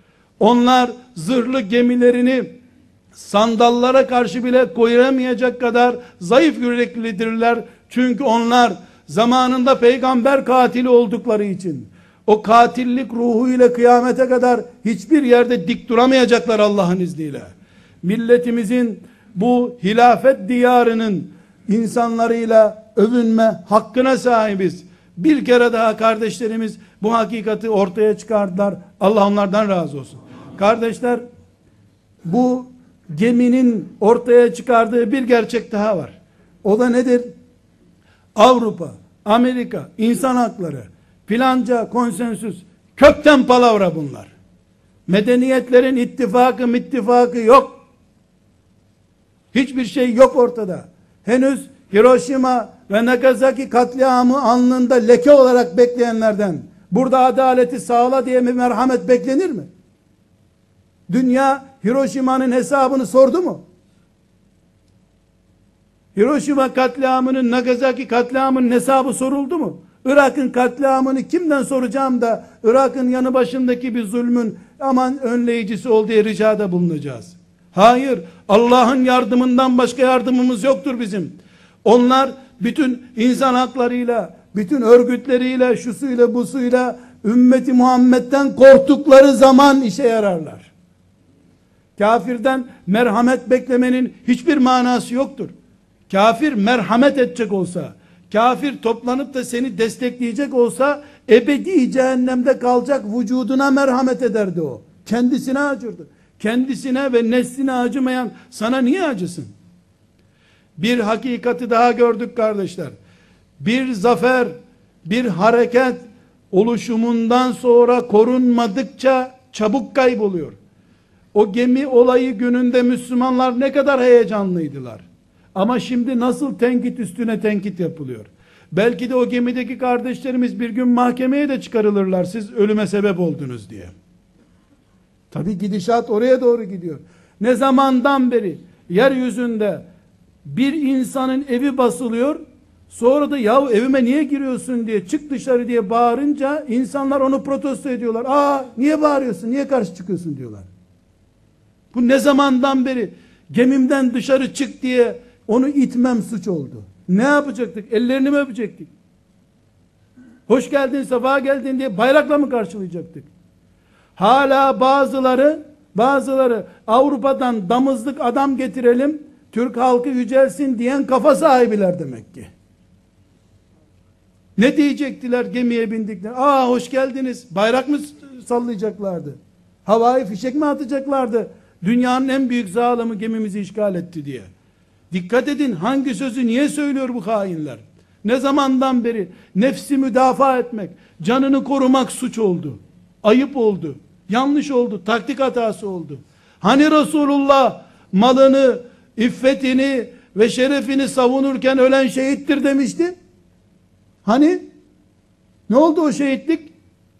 Onlar zırhlı gemilerini sandallara karşı bile koyamayacak kadar zayıf yüreklidirler. Çünkü onlar zamanında peygamber katili oldukları için o katillik ruhuyla kıyamete kadar hiçbir yerde dik duramayacaklar Allah'ın izniyle. Milletimizin bu hilafet diyarının insanlarıyla övünme hakkına sahibiz. Bir kere daha kardeşlerimiz bu hakikati ortaya çıkardılar. Allah onlardan razı olsun. Kardeşler, bu geminin ortaya çıkardığı bir gerçek daha var. O da nedir? Avrupa, Amerika, insan hakları, filanca konsensüs, kökten palavra bunlar. Medeniyetlerin ittifakı ittifakı yok. Hiçbir şey yok ortada. Henüz Hiroşima ve Nagasaki katliamı alnında leke olarak bekleyenlerden burada adaleti sağla diye bir merhamet beklenir mi? Dünya Hiroşima'nın hesabını sordu mu? Hiroşima katliamının, Nagasaki katliamının hesabı soruldu mu? Irak'ın katliamını kimden soracağım da Irak'ın yanı başındaki bir zulmün aman önleyicisi ol diye ricada bulunacağız. Hayır, Allah'ın yardımından başka yardımımız yoktur bizim. Onlar bütün insan haklarıyla, bütün örgütleriyle, şusuyla busuyla ümmeti Muhammed'den korktukları zaman işe yararlar. Kafirden merhamet beklemenin hiçbir manası yoktur. Kafir merhamet edecek olsa, kafir toplanıp da seni destekleyecek olsa ebedi cehennemde kalacak vücuduna merhamet ederdi o. Kendisine acırdı. Kendisine ve nesline acımayan sana niye acısın? Bir hakikati daha gördük kardeşler. Bir zafer, bir hareket oluşumundan sonra korunmadıkça çabuk kayboluyor. O gemi olayı gününde Müslümanlar ne kadar heyecanlıydılar. Ama şimdi nasıl tenkit üstüne tenkit yapılıyor. Belki de o gemideki kardeşlerimiz bir gün mahkemeye de çıkarılırlar, siz ölüme sebep oldunuz diye. Tabi gidişat oraya doğru gidiyor. Ne zamandan beri yeryüzünde bir insanın evi basılıyor, sonra da yahu evime niye giriyorsun diye, çık dışarı diye bağırınca insanlar onu protesto ediyorlar. Aa, niye bağırıyorsun, niye karşı çıkıyorsun diyorlar. Bu ne zamandan beri gemimden dışarı çık diye onu itmem suç oldu. Ne yapacaktık? Ellerini mi öpecektik? Hoş geldin, sefa geldin diye bayrakla mı karşılayacaktık? Hala bazıları bazıları Avrupa'dan damızlık adam getirelim, Türk halkı yücelsin diyen kafa sahibiler demek ki. Ne diyecektiler gemiye bindikler? Aa, hoş geldiniz. Bayrak mı sallayacaklardı? Havai fişek mi atacaklardı? Dünyanın en büyük zalimi gemimizi işgal etti diye. Dikkat edin, hangi sözü niye söylüyor bu hainler? Ne zamandan beri nefsi müdafaa etmek, canını korumak suç oldu. Ayıp oldu. Yanlış oldu. Taktik hatası oldu. Hani Resulullah malını, iffetini ve şerefini savunurken ölen şehittir demişti? Hani? Ne oldu o şehitlik?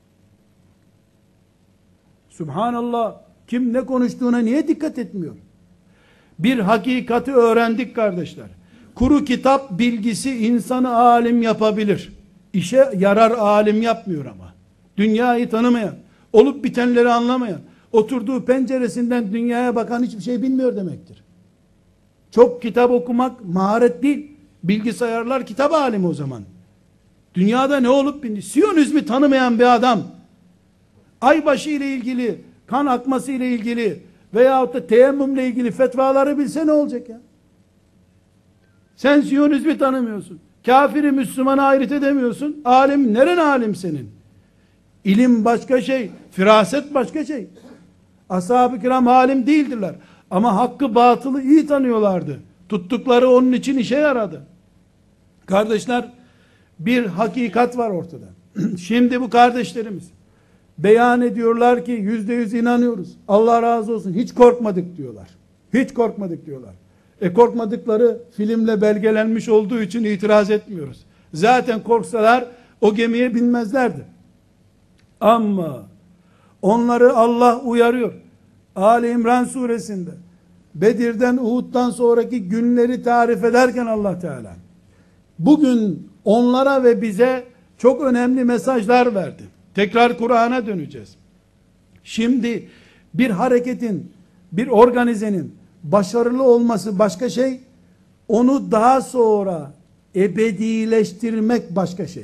Subhanallah. Kim ne konuştuğuna niye dikkat etmiyor? Bir hakikati öğrendik kardeşler. Kuru kitap bilgisi insanı alim yapabilir. İşe yarar alim yapmıyor ama. Dünyayı tanımayan, olup bitenleri anlamayan, oturduğu penceresinden dünyaya bakan hiçbir şey bilmiyor demektir. Çok kitap okumak maharet değil. Bilgisayarlar kitap alimi o zaman. Dünyada ne olup bindi? Siyonizmi tanımayan bir adam, aybaşı ile ilgili, kan akması ile ilgili veyahut da teyemmümle ilgili fetvaları bilse ne olacak ya? Sen Siyonizmi tanımıyorsun. Kafiri Müslümanı ayırt edemiyorsun. Alim, neren alim senin? İlim başka şey, firaset başka şey. Ashab-ı kiram alim değildirler. Ama hakkı batılı iyi tanıyorlardı. Tuttukları onun için işe yaradı. Kardeşler, bir hakikat var ortada. Şimdi bu kardeşlerimiz beyan ediyorlar ki yüzde yüz inanıyoruz. Allah razı olsun. Hiç korkmadık diyorlar. Hiç korkmadık diyorlar. E korkmadıkları filmle belgelenmiş olduğu için itiraz etmiyoruz. Zaten korksalar o gemiye binmezlerdi. Ama onları Allah uyarıyor. Ali İmran suresinde Bedir'den Uhud'dan sonraki günleri tarif ederken Allah Teala bugün onlara ve bize çok önemli mesajlar verdi. Tekrar Kur'an'a döneceğiz. Şimdi bir hareketin, bir organizenin başarılı olması başka şey, onu daha sonra ebedileştirmek başka şey.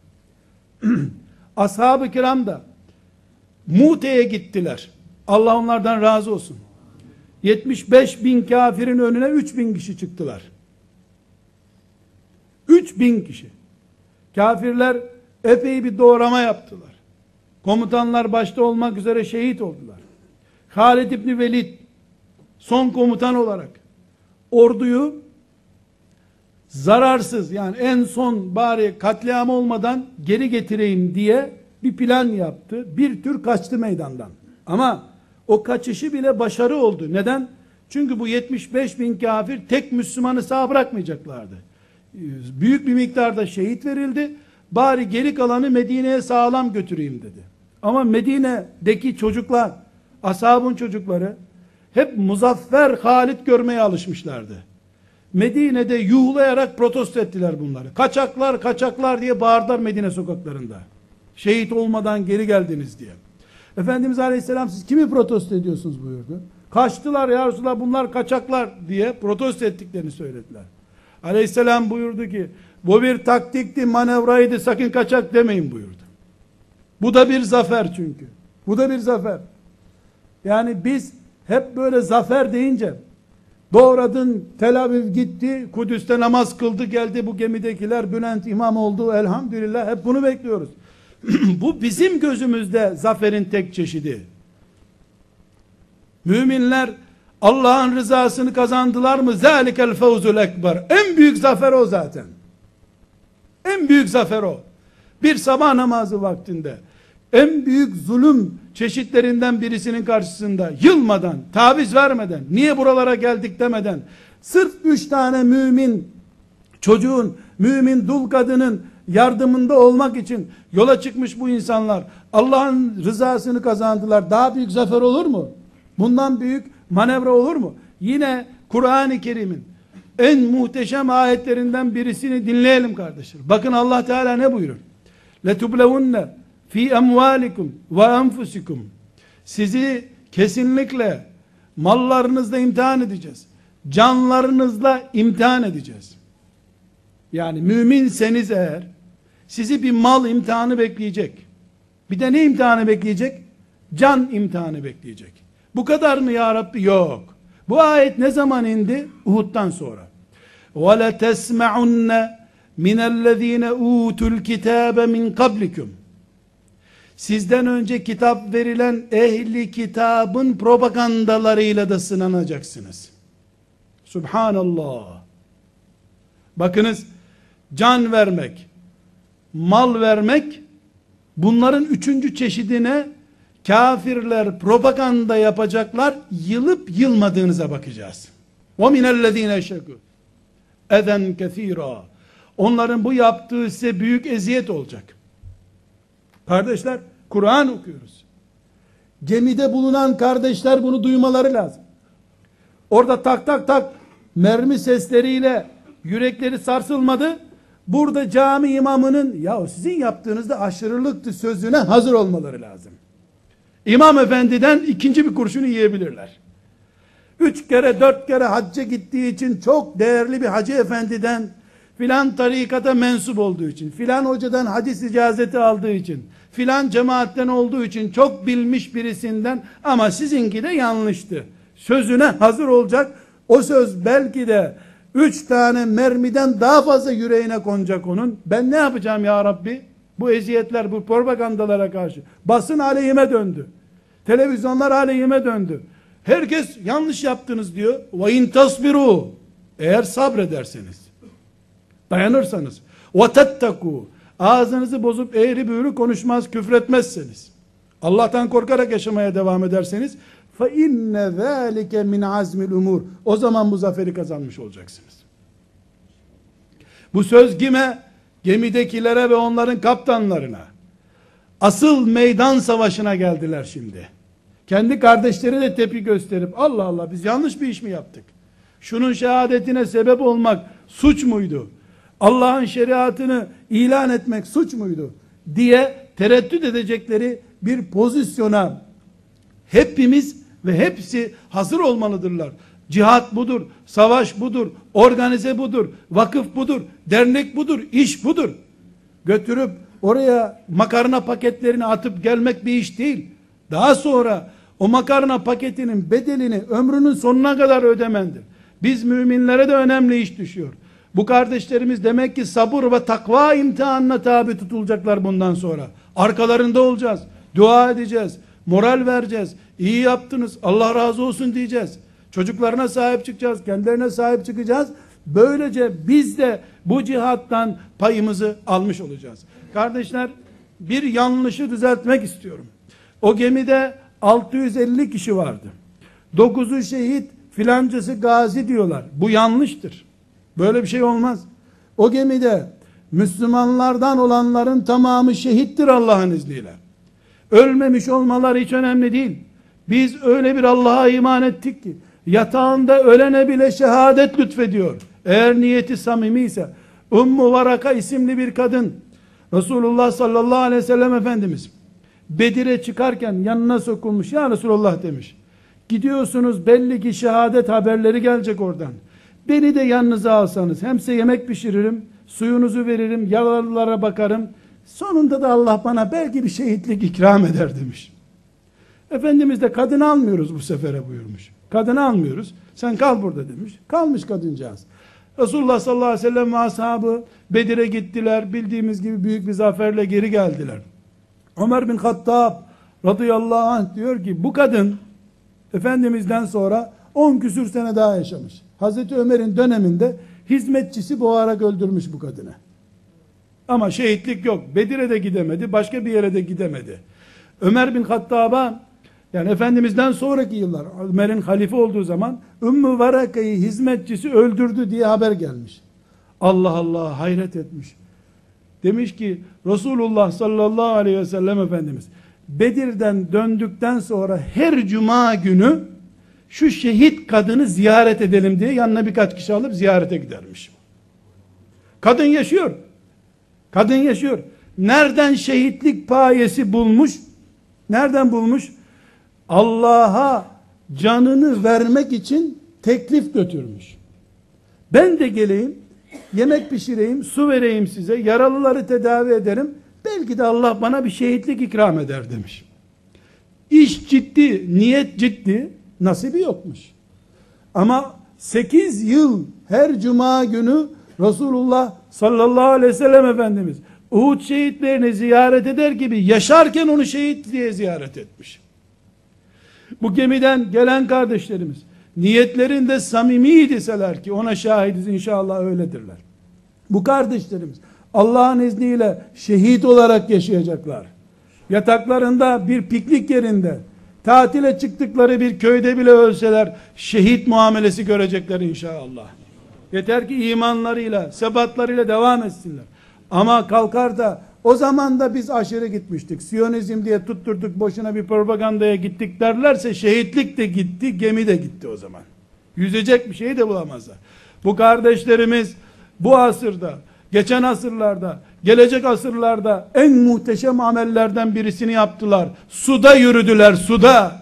Ashab-ı kiram da Mute'ye gittiler. Allah onlardan razı olsun. yetmiş beş bin kafirin önüne üç bin kişi çıktılar. üç bin kişi. Kafirler epey bir doğrama yaptılar. Komutanlar başta olmak üzere şehit oldular. Halid İbni Velid son komutan olarak orduyu zararsız, yani en son bari katliam olmadan geri getireyim diye bir plan yaptı. Bir tür kaçtı meydandan. Ama o kaçışı bile başarı oldu. Neden? Çünkü bu yetmiş beş bin kafir tek Müslümanı sağ bırakmayacaklardı. Büyük bir miktarda şehit verildi. Bari geri kalanı Medine'ye sağlam götüreyim dedi. Ama Medine'deki çocuklar, ashabın çocukları hep muzaffer Halid görmeye alışmışlardı. Medine'de yuhlayarak protesto ettiler bunları. Kaçaklar, kaçaklar diye bağırdılar Medine sokaklarında. Şehit olmadan geri geldiniz diye. Efendimiz Aleyhisselam siz kimi protesto ediyorsunuz buyurdu. Kaçtılar ya Resulallah, bunlar kaçaklar diye protesto ettiklerini söylediler. Aleyhisselam buyurdu ki bu bir taktikti, manevraydı, sakın kaçak demeyin buyurdu. Bu da bir zafer çünkü. Bu da bir zafer. Yani biz hep böyle zafer deyince doğradın Tel Aviv gitti, Kudüs'te namaz kıldı geldi, bu gemidekiler Bülent imam oldu elhamdülillah, hep bunu bekliyoruz. Bu bizim gözümüzde zaferin tek çeşidi. Müminler Allah'ın rızasını kazandılar mı? Zalikel fevzul ekber. En büyük zafer o zaten. En büyük zafer o. Bir sabah namazı vaktinde en büyük zulüm çeşitlerinden birisinin karşısında yılmadan, taviz vermeden, niye buralara geldik demeden, sırf üç tane mümin çocuğun, mümin dul kadının yardımında olmak için yola çıkmış bu insanlar Allah'ın rızasını kazandılar. Daha büyük zafer olur mu? Bundan büyük manevra olur mu? Yine Kur'an-ı Kerim'in en muhteşem ayetlerinden birisini dinleyelim kardeşler. Bakın Allah Teala ne buyurur? لَتُبْلَوُنَّ fi emvalikum ve enfusikum. Sizi kesinlikle mallarınızla imtihan edeceğiz. Canlarınızla imtihan edeceğiz. Yani müminseniz eğer sizi bir mal imtihanı bekleyecek. Bir de ne imtihanı bekleyecek? Can imtihanı bekleyecek. Bu kadar mı ya Rabbi? Yok. Bu ayet ne zaman indi? Uhud'dan sonra. وَلَتَسْمَعُنَّ مِنَ الَّذ۪ينَ اُوتُوا الْكِتَابَ مِنْ قَبْلِكُمْ. Sizden önce kitap verilen ehli kitabın propagandalarıyla da sınanacaksınız. Subhanallah. Bakınız, can vermek, mal vermek, bunların üçüncü çeşidine kafirler propaganda yapacaklar, yılıp yılmadığınıza bakacağız. وَمِنَ الَّذ۪ينَ شَكُوا اَذًا كَث۪يرًا. Onların bu yaptığı size büyük eziyet olacak. Kardeşler, Kur'an okuyoruz. Gemide bulunan kardeşler bunu duymaları lazım. Orada tak tak tak mermi sesleriyle yürekleri sarsılmadı. Burada cami imamının ya sizin yaptığınızda aşırılıktı sözüne hazır olmaları lazım. İmam efendiden ikinci bir kurşunu yiyebilirler. Üç kere dört kere hacca gittiği için çok değerli bir hacı efendiden, filan tarikata mensup olduğu için, filan hocadan hadis icazeti aldığı için, filan cemaatten olduğu için çok bilmiş birisinden, ama sizinki de yanlıştı sözüne hazır olacak. O söz belki de üç tane mermiden daha fazla yüreğine konacak onun. Ben ne yapacağım ya Rabbi? Bu eziyetler, bu propagandalara karşı. Basın aleyhime döndü. Televizyonlar aleyhime döndü. Herkes yanlış yaptınız diyor. Ve in tasbiru, eğer sabrederseniz, dayanırsanız, ve tetteku, ağzınızı bozup eğri büğrü konuşmaz, küfretmezseniz, Allah'tan korkarak yaşamaya devam ederseniz, fe inne zâlike min azmil umur, o zaman bu zaferi kazanmış olacaksınız. Bu söz kime? Gemidekilere ve onların kaptanlarına. Asıl meydan savaşına geldiler şimdi. Kendi kardeşleri de tepki gösterip, Allah Allah biz yanlış bir iş mi yaptık? Şunun şehadetine sebep olmak suç muydu? Allah'ın şeriatını ilan etmek suç muydu? Diye tereddüt edecekleri bir pozisyona hepimiz ve hepsi hazır olmalıdırlar. Cihat budur, savaş budur, organize budur, vakıf budur, dernek budur, iş budur. Götürüp oraya makarna paketlerini atıp gelmek bir iş değil. Daha sonra o makarna paketinin bedelini ömrünün sonuna kadar ödemendir. Biz müminlere de önemli iş düşüyor. Bu kardeşlerimiz demek ki sabır ve takva imtihanına tabi tutulacaklar bundan sonra. Arkalarında olacağız, dua edeceğiz, moral vereceğiz. İyi yaptınız, Allah razı olsun diyeceğiz. Çocuklarına sahip çıkacağız, kendilerine sahip çıkacağız. Böylece biz de bu cihattan payımızı almış olacağız. Kardeşler, bir yanlışı düzeltmek istiyorum. O gemide altı yüz elli kişi vardı. dokuzu şehit, filancası gazi diyorlar. Bu yanlıştır. Böyle bir şey olmaz. O gemide Müslümanlardan olanların tamamı şehittir Allah'ın izniyle. Ölmemiş olmaları hiç önemli değil. Biz öyle bir Allah'a iman ettik ki yatağında ölene bile şehadet lütfediyor. Eğer niyeti samimi ise. Ümmü Varaka isimli bir kadın, Resulullah sallallahu aleyhi ve sellem Efendimiz Bedir'e çıkarken yanına sokulmuş. Ya Resulullah demiş, gidiyorsunuz belli ki şehadet haberleri gelecek oradan. Beni de yanınıza alsanız, hem size yemek pişiririm, suyunuzu veririm, yaralılara bakarım. Sonunda da Allah bana belki bir şehitlik ikram eder demiş. Efendimiz de kadını almıyoruz bu sefere buyurmuş. Kadını almıyoruz. Sen kal burada demiş. Kalmış kadıncağız. Resulullah sallallahu aleyhi ve sellem ve ashabı Bedir'e gittiler. Bildiğimiz gibi büyük bir zaferle geri geldiler. Ömer bin Hattab radıyallahu anh diyor ki bu kadın Efendimiz'den sonra on küsür sene daha yaşamış. Hazreti Ömer'in döneminde hizmetçisi boğarak öldürmüş bu kadını. Ama şehitlik yok. Bedir'e de gidemedi. Başka bir yere de gidemedi. Ömer bin Hattab'a, yani Efendimiz'den sonraki yıllar, Ömer'in halife olduğu zaman Ümmü Varaka'yı hizmetçisi öldürdü diye haber gelmiş. Allah Allah, hayret etmiş. Demiş ki Resulullah sallallahu aleyhi ve sellem Efendimiz Bedir'den döndükten sonra her cuma günü şu şehit kadını ziyaret edelim diye yanına birkaç kişi alıp ziyarete gidermiş. Kadın yaşıyor. Kadın yaşıyor. Nereden şehitlik payesi bulmuş? Nereden bulmuş? Allah'a canını vermek için teklif götürmüş. Ben de geleyim, yemek pişireyim, su vereyim size, yaralıları tedavi ederim. Belki de Allah bana bir şehitlik ikram eder demiş. İş ciddi, niyet ciddi, nasibi yokmuş. Ama sekiz yıl her cuma günü Resulullah sallallahu aleyhi ve sellem Efendimiz Uhud şehitlerini ziyaret eder gibi yaşarken onu şehit diye ziyaret etmiş. Bu gemiden gelen kardeşlerimiz niyetlerinde samimiydiseler ki ona şahidiz, inşallah öyledirler. Bu kardeşlerimiz Allah'ın izniyle şehit olarak yaşayacaklar. Yataklarında bir piknik yerinde, tatile çıktıkları bir köyde bile ölseler şehit muamelesi görecekler inşallah. Yeter ki imanlarıyla, sebatlarıyla devam etsinler. Ama kalkar da o zaman da biz aşırı gitmiştik, Siyonizm diye tutturduk, boşuna bir propagandaya gittik derlerse şehitlik de gitti, gemi de gitti o zaman. Yüzecek bir şey de bulamazlar. Bu kardeşlerimiz bu asırda, geçen asırlarda, gelecek asırlarda en muhteşem amellerden birisini yaptılar. Suda yürüdüler, suda.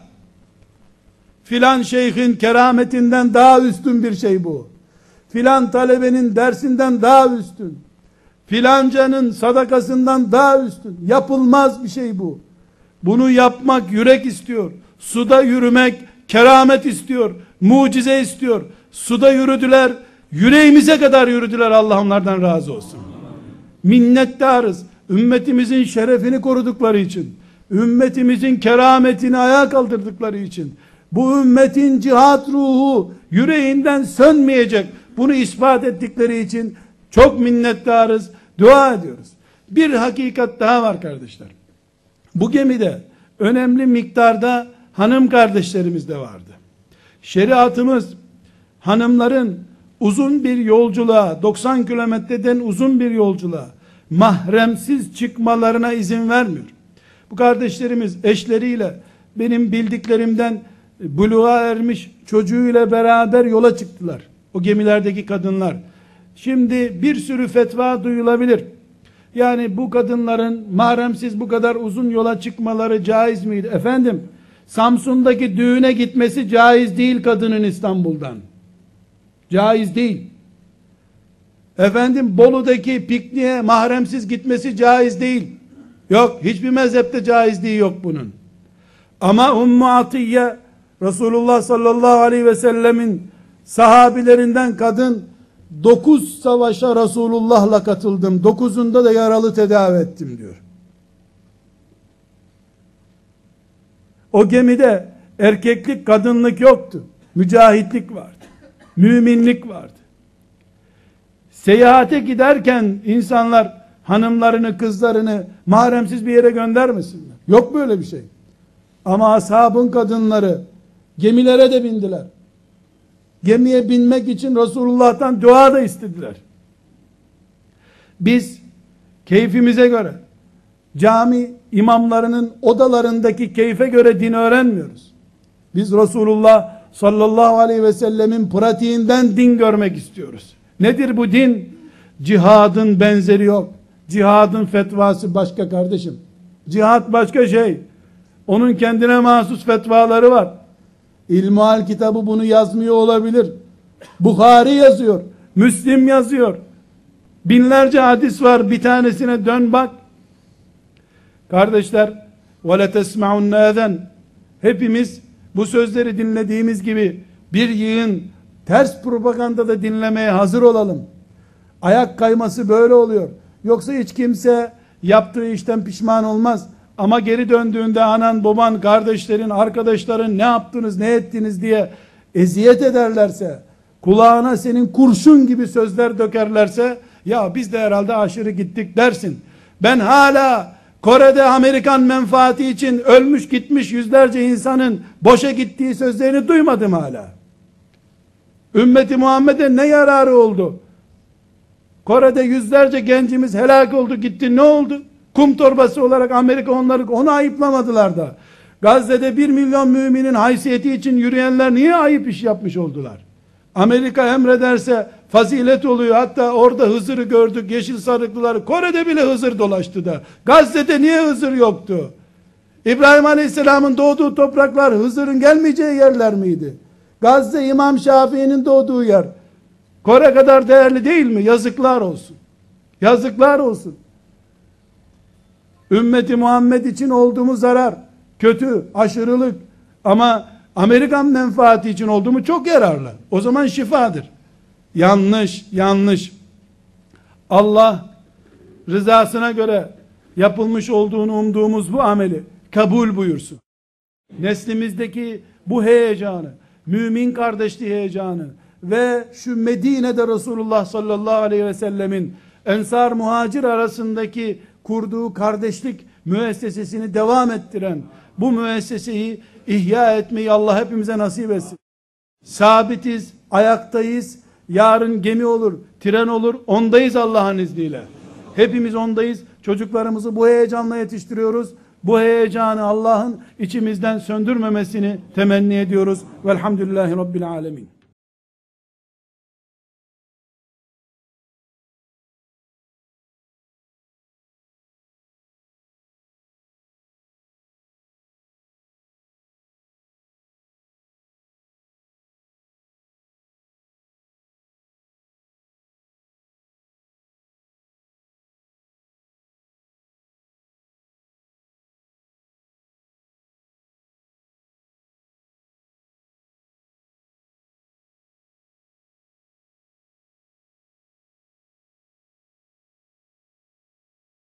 Filan şeyhin kerametinden daha üstün bir şey bu. Filan talebenin dersinden daha üstün. Filancanın sadakasından daha üstün. Yapılmaz bir şey bu. Bunu yapmak yürek istiyor. Suda yürümek keramet istiyor. Mucize istiyor. Suda yürüdüler. Yüreğimize kadar yürüdüler. Allah onlardan razı olsun. Minnettarız. Ümmetimizin şerefini korudukları için. Ümmetimizin kerametini ayağa kaldırdıkları için. Bu ümmetin cihat ruhu yüreğinden sönmeyecek. Bunu ispat ettikleri için çok minnettarız. Dua ediyoruz. Bir hakikat daha var kardeşler. Bu gemide önemli miktarda hanım kardeşlerimiz de vardı. Şeriatımız hanımların uzun bir yolculuğa, doksan kilometreden uzun bir yolculuğa mahremsiz çıkmalarına izin vermiyor. Bu kardeşlerimiz eşleriyle benim bildiklerimden buluğa ermiş çocuğuyla beraber yola çıktılar. O gemilerdeki kadınlar. Şimdi bir sürü fetva duyulabilir. Yani bu kadınların mahremsiz bu kadar uzun yola çıkmaları caiz miydi? Efendim, Samsun'daki düğüne gitmesi caiz değil kadının İstanbul'dan. Caiz değil. Efendim, Bolu'daki pikniğe mahremsiz gitmesi caiz değil. Yok, hiçbir mezhepte caizliği yok bunun. Ama Ummu Atiyye, Resulullah sallallahu aleyhi ve sellemin sahabilerinden kadın, dokuz savaşa Resulullah'la katıldım, dokuzunda da yaralı tedavi ettim diyor. O gemide erkeklik, kadınlık yoktu. Mücahitlik vardı. Müminlik vardı. Seyahate giderken insanlar hanımlarını, kızlarını mahremsiz bir yere göndermesinler. Yok böyle bir şey. Ama ashabın kadınları gemilere de bindiler. Gemiye binmek için Resulullah'tan dua da istediler. Biz keyfimize göre, cami imamlarının odalarındaki keyfe göre din öğrenmiyoruz. Biz Resulullah sallallahu aleyhi ve sellemin pratiğinden din görmek istiyoruz. Nedir bu din? Cihadın benzeri yok. Cihadın fetvası başka kardeşim. Cihad başka şey. Onun kendine mahsus fetvaları var. İlmihal kitabı bunu yazmıyor olabilir. Bukhari yazıyor. Müslim yazıyor. Binlerce hadis var. Bir tanesine dön bak. Kardeşler, وَلَتَسْمَعُنَّ اَذَنْ hepimiz bu sözleri dinlediğimiz gibi bir yığın ters propaganda da dinlemeye hazır olalım. Ayak kayması böyle oluyor. Yoksa hiç kimse yaptığı işten pişman olmaz. Ama geri döndüğünde anan, baban, kardeşlerin, arkadaşların ne yaptınız, ne ettiniz diye eziyet ederlerse, kulağına senin kurşun gibi sözler dökerlerse, ya biz de herhalde aşırı gittik dersin. Ben hala Kore'de Amerikan menfaati için ölmüş gitmiş yüzlerce insanın boşa gittiği sözlerini duymadım hala. Ümmeti Muhammed'e ne yararı oldu? Kore'de yüzlerce gencimiz helak oldu gitti, ne oldu? Kum torbası olarak Amerika onları onu ayıplamadılar da. Gazze'de bir milyon müminin haysiyeti için yürüyenler niye ayıp iş yapmış oldular? Amerika emrederse fazilet oluyor. Hatta orada Hızır'ı gördük, yeşil sarıklıları. Kore'de bile Hızır dolaştı da. Gazze'de niye Hızır yoktu? İbrahim Aleyhisselam'ın doğduğu topraklar Hızır'ın gelmeyeceği yerler miydi? Gazze İmam Şafii'nin doğduğu yer. Kore kadar değerli değil mi? Yazıklar olsun. Yazıklar olsun. Ümmeti Muhammed için olduğumuz zarar kötü, aşırılık, ama Amerikan menfaati için olduğumu çok yararlı. O zaman şifadır. Yanlış, yanlış. Allah rızasına göre yapılmış olduğunu umduğumuz bu ameli kabul buyursun. Neslimizdeki bu heyecanı, mümin kardeşliği heyecanı ve şu Medine'de Resulullah sallallahu aleyhi ve sellemin Ensar Muhacir arasındaki kurduğu kardeşlik müessesesini devam ettiren bu müesseseyi ihya etmeyi Allah hepimize nasip etsin. Sabitiz, ayaktayız, Yarın gemi olur, tren olur, ondayız Allah'ın izniyle. Hepimiz ondayız. Çocuklarımızı bu heyecanla yetiştiriyoruz. Bu heyecanı Allah'ın içimizden söndürmemesini temenni ediyoruz. Velhamdülillahi Rabbil alemin.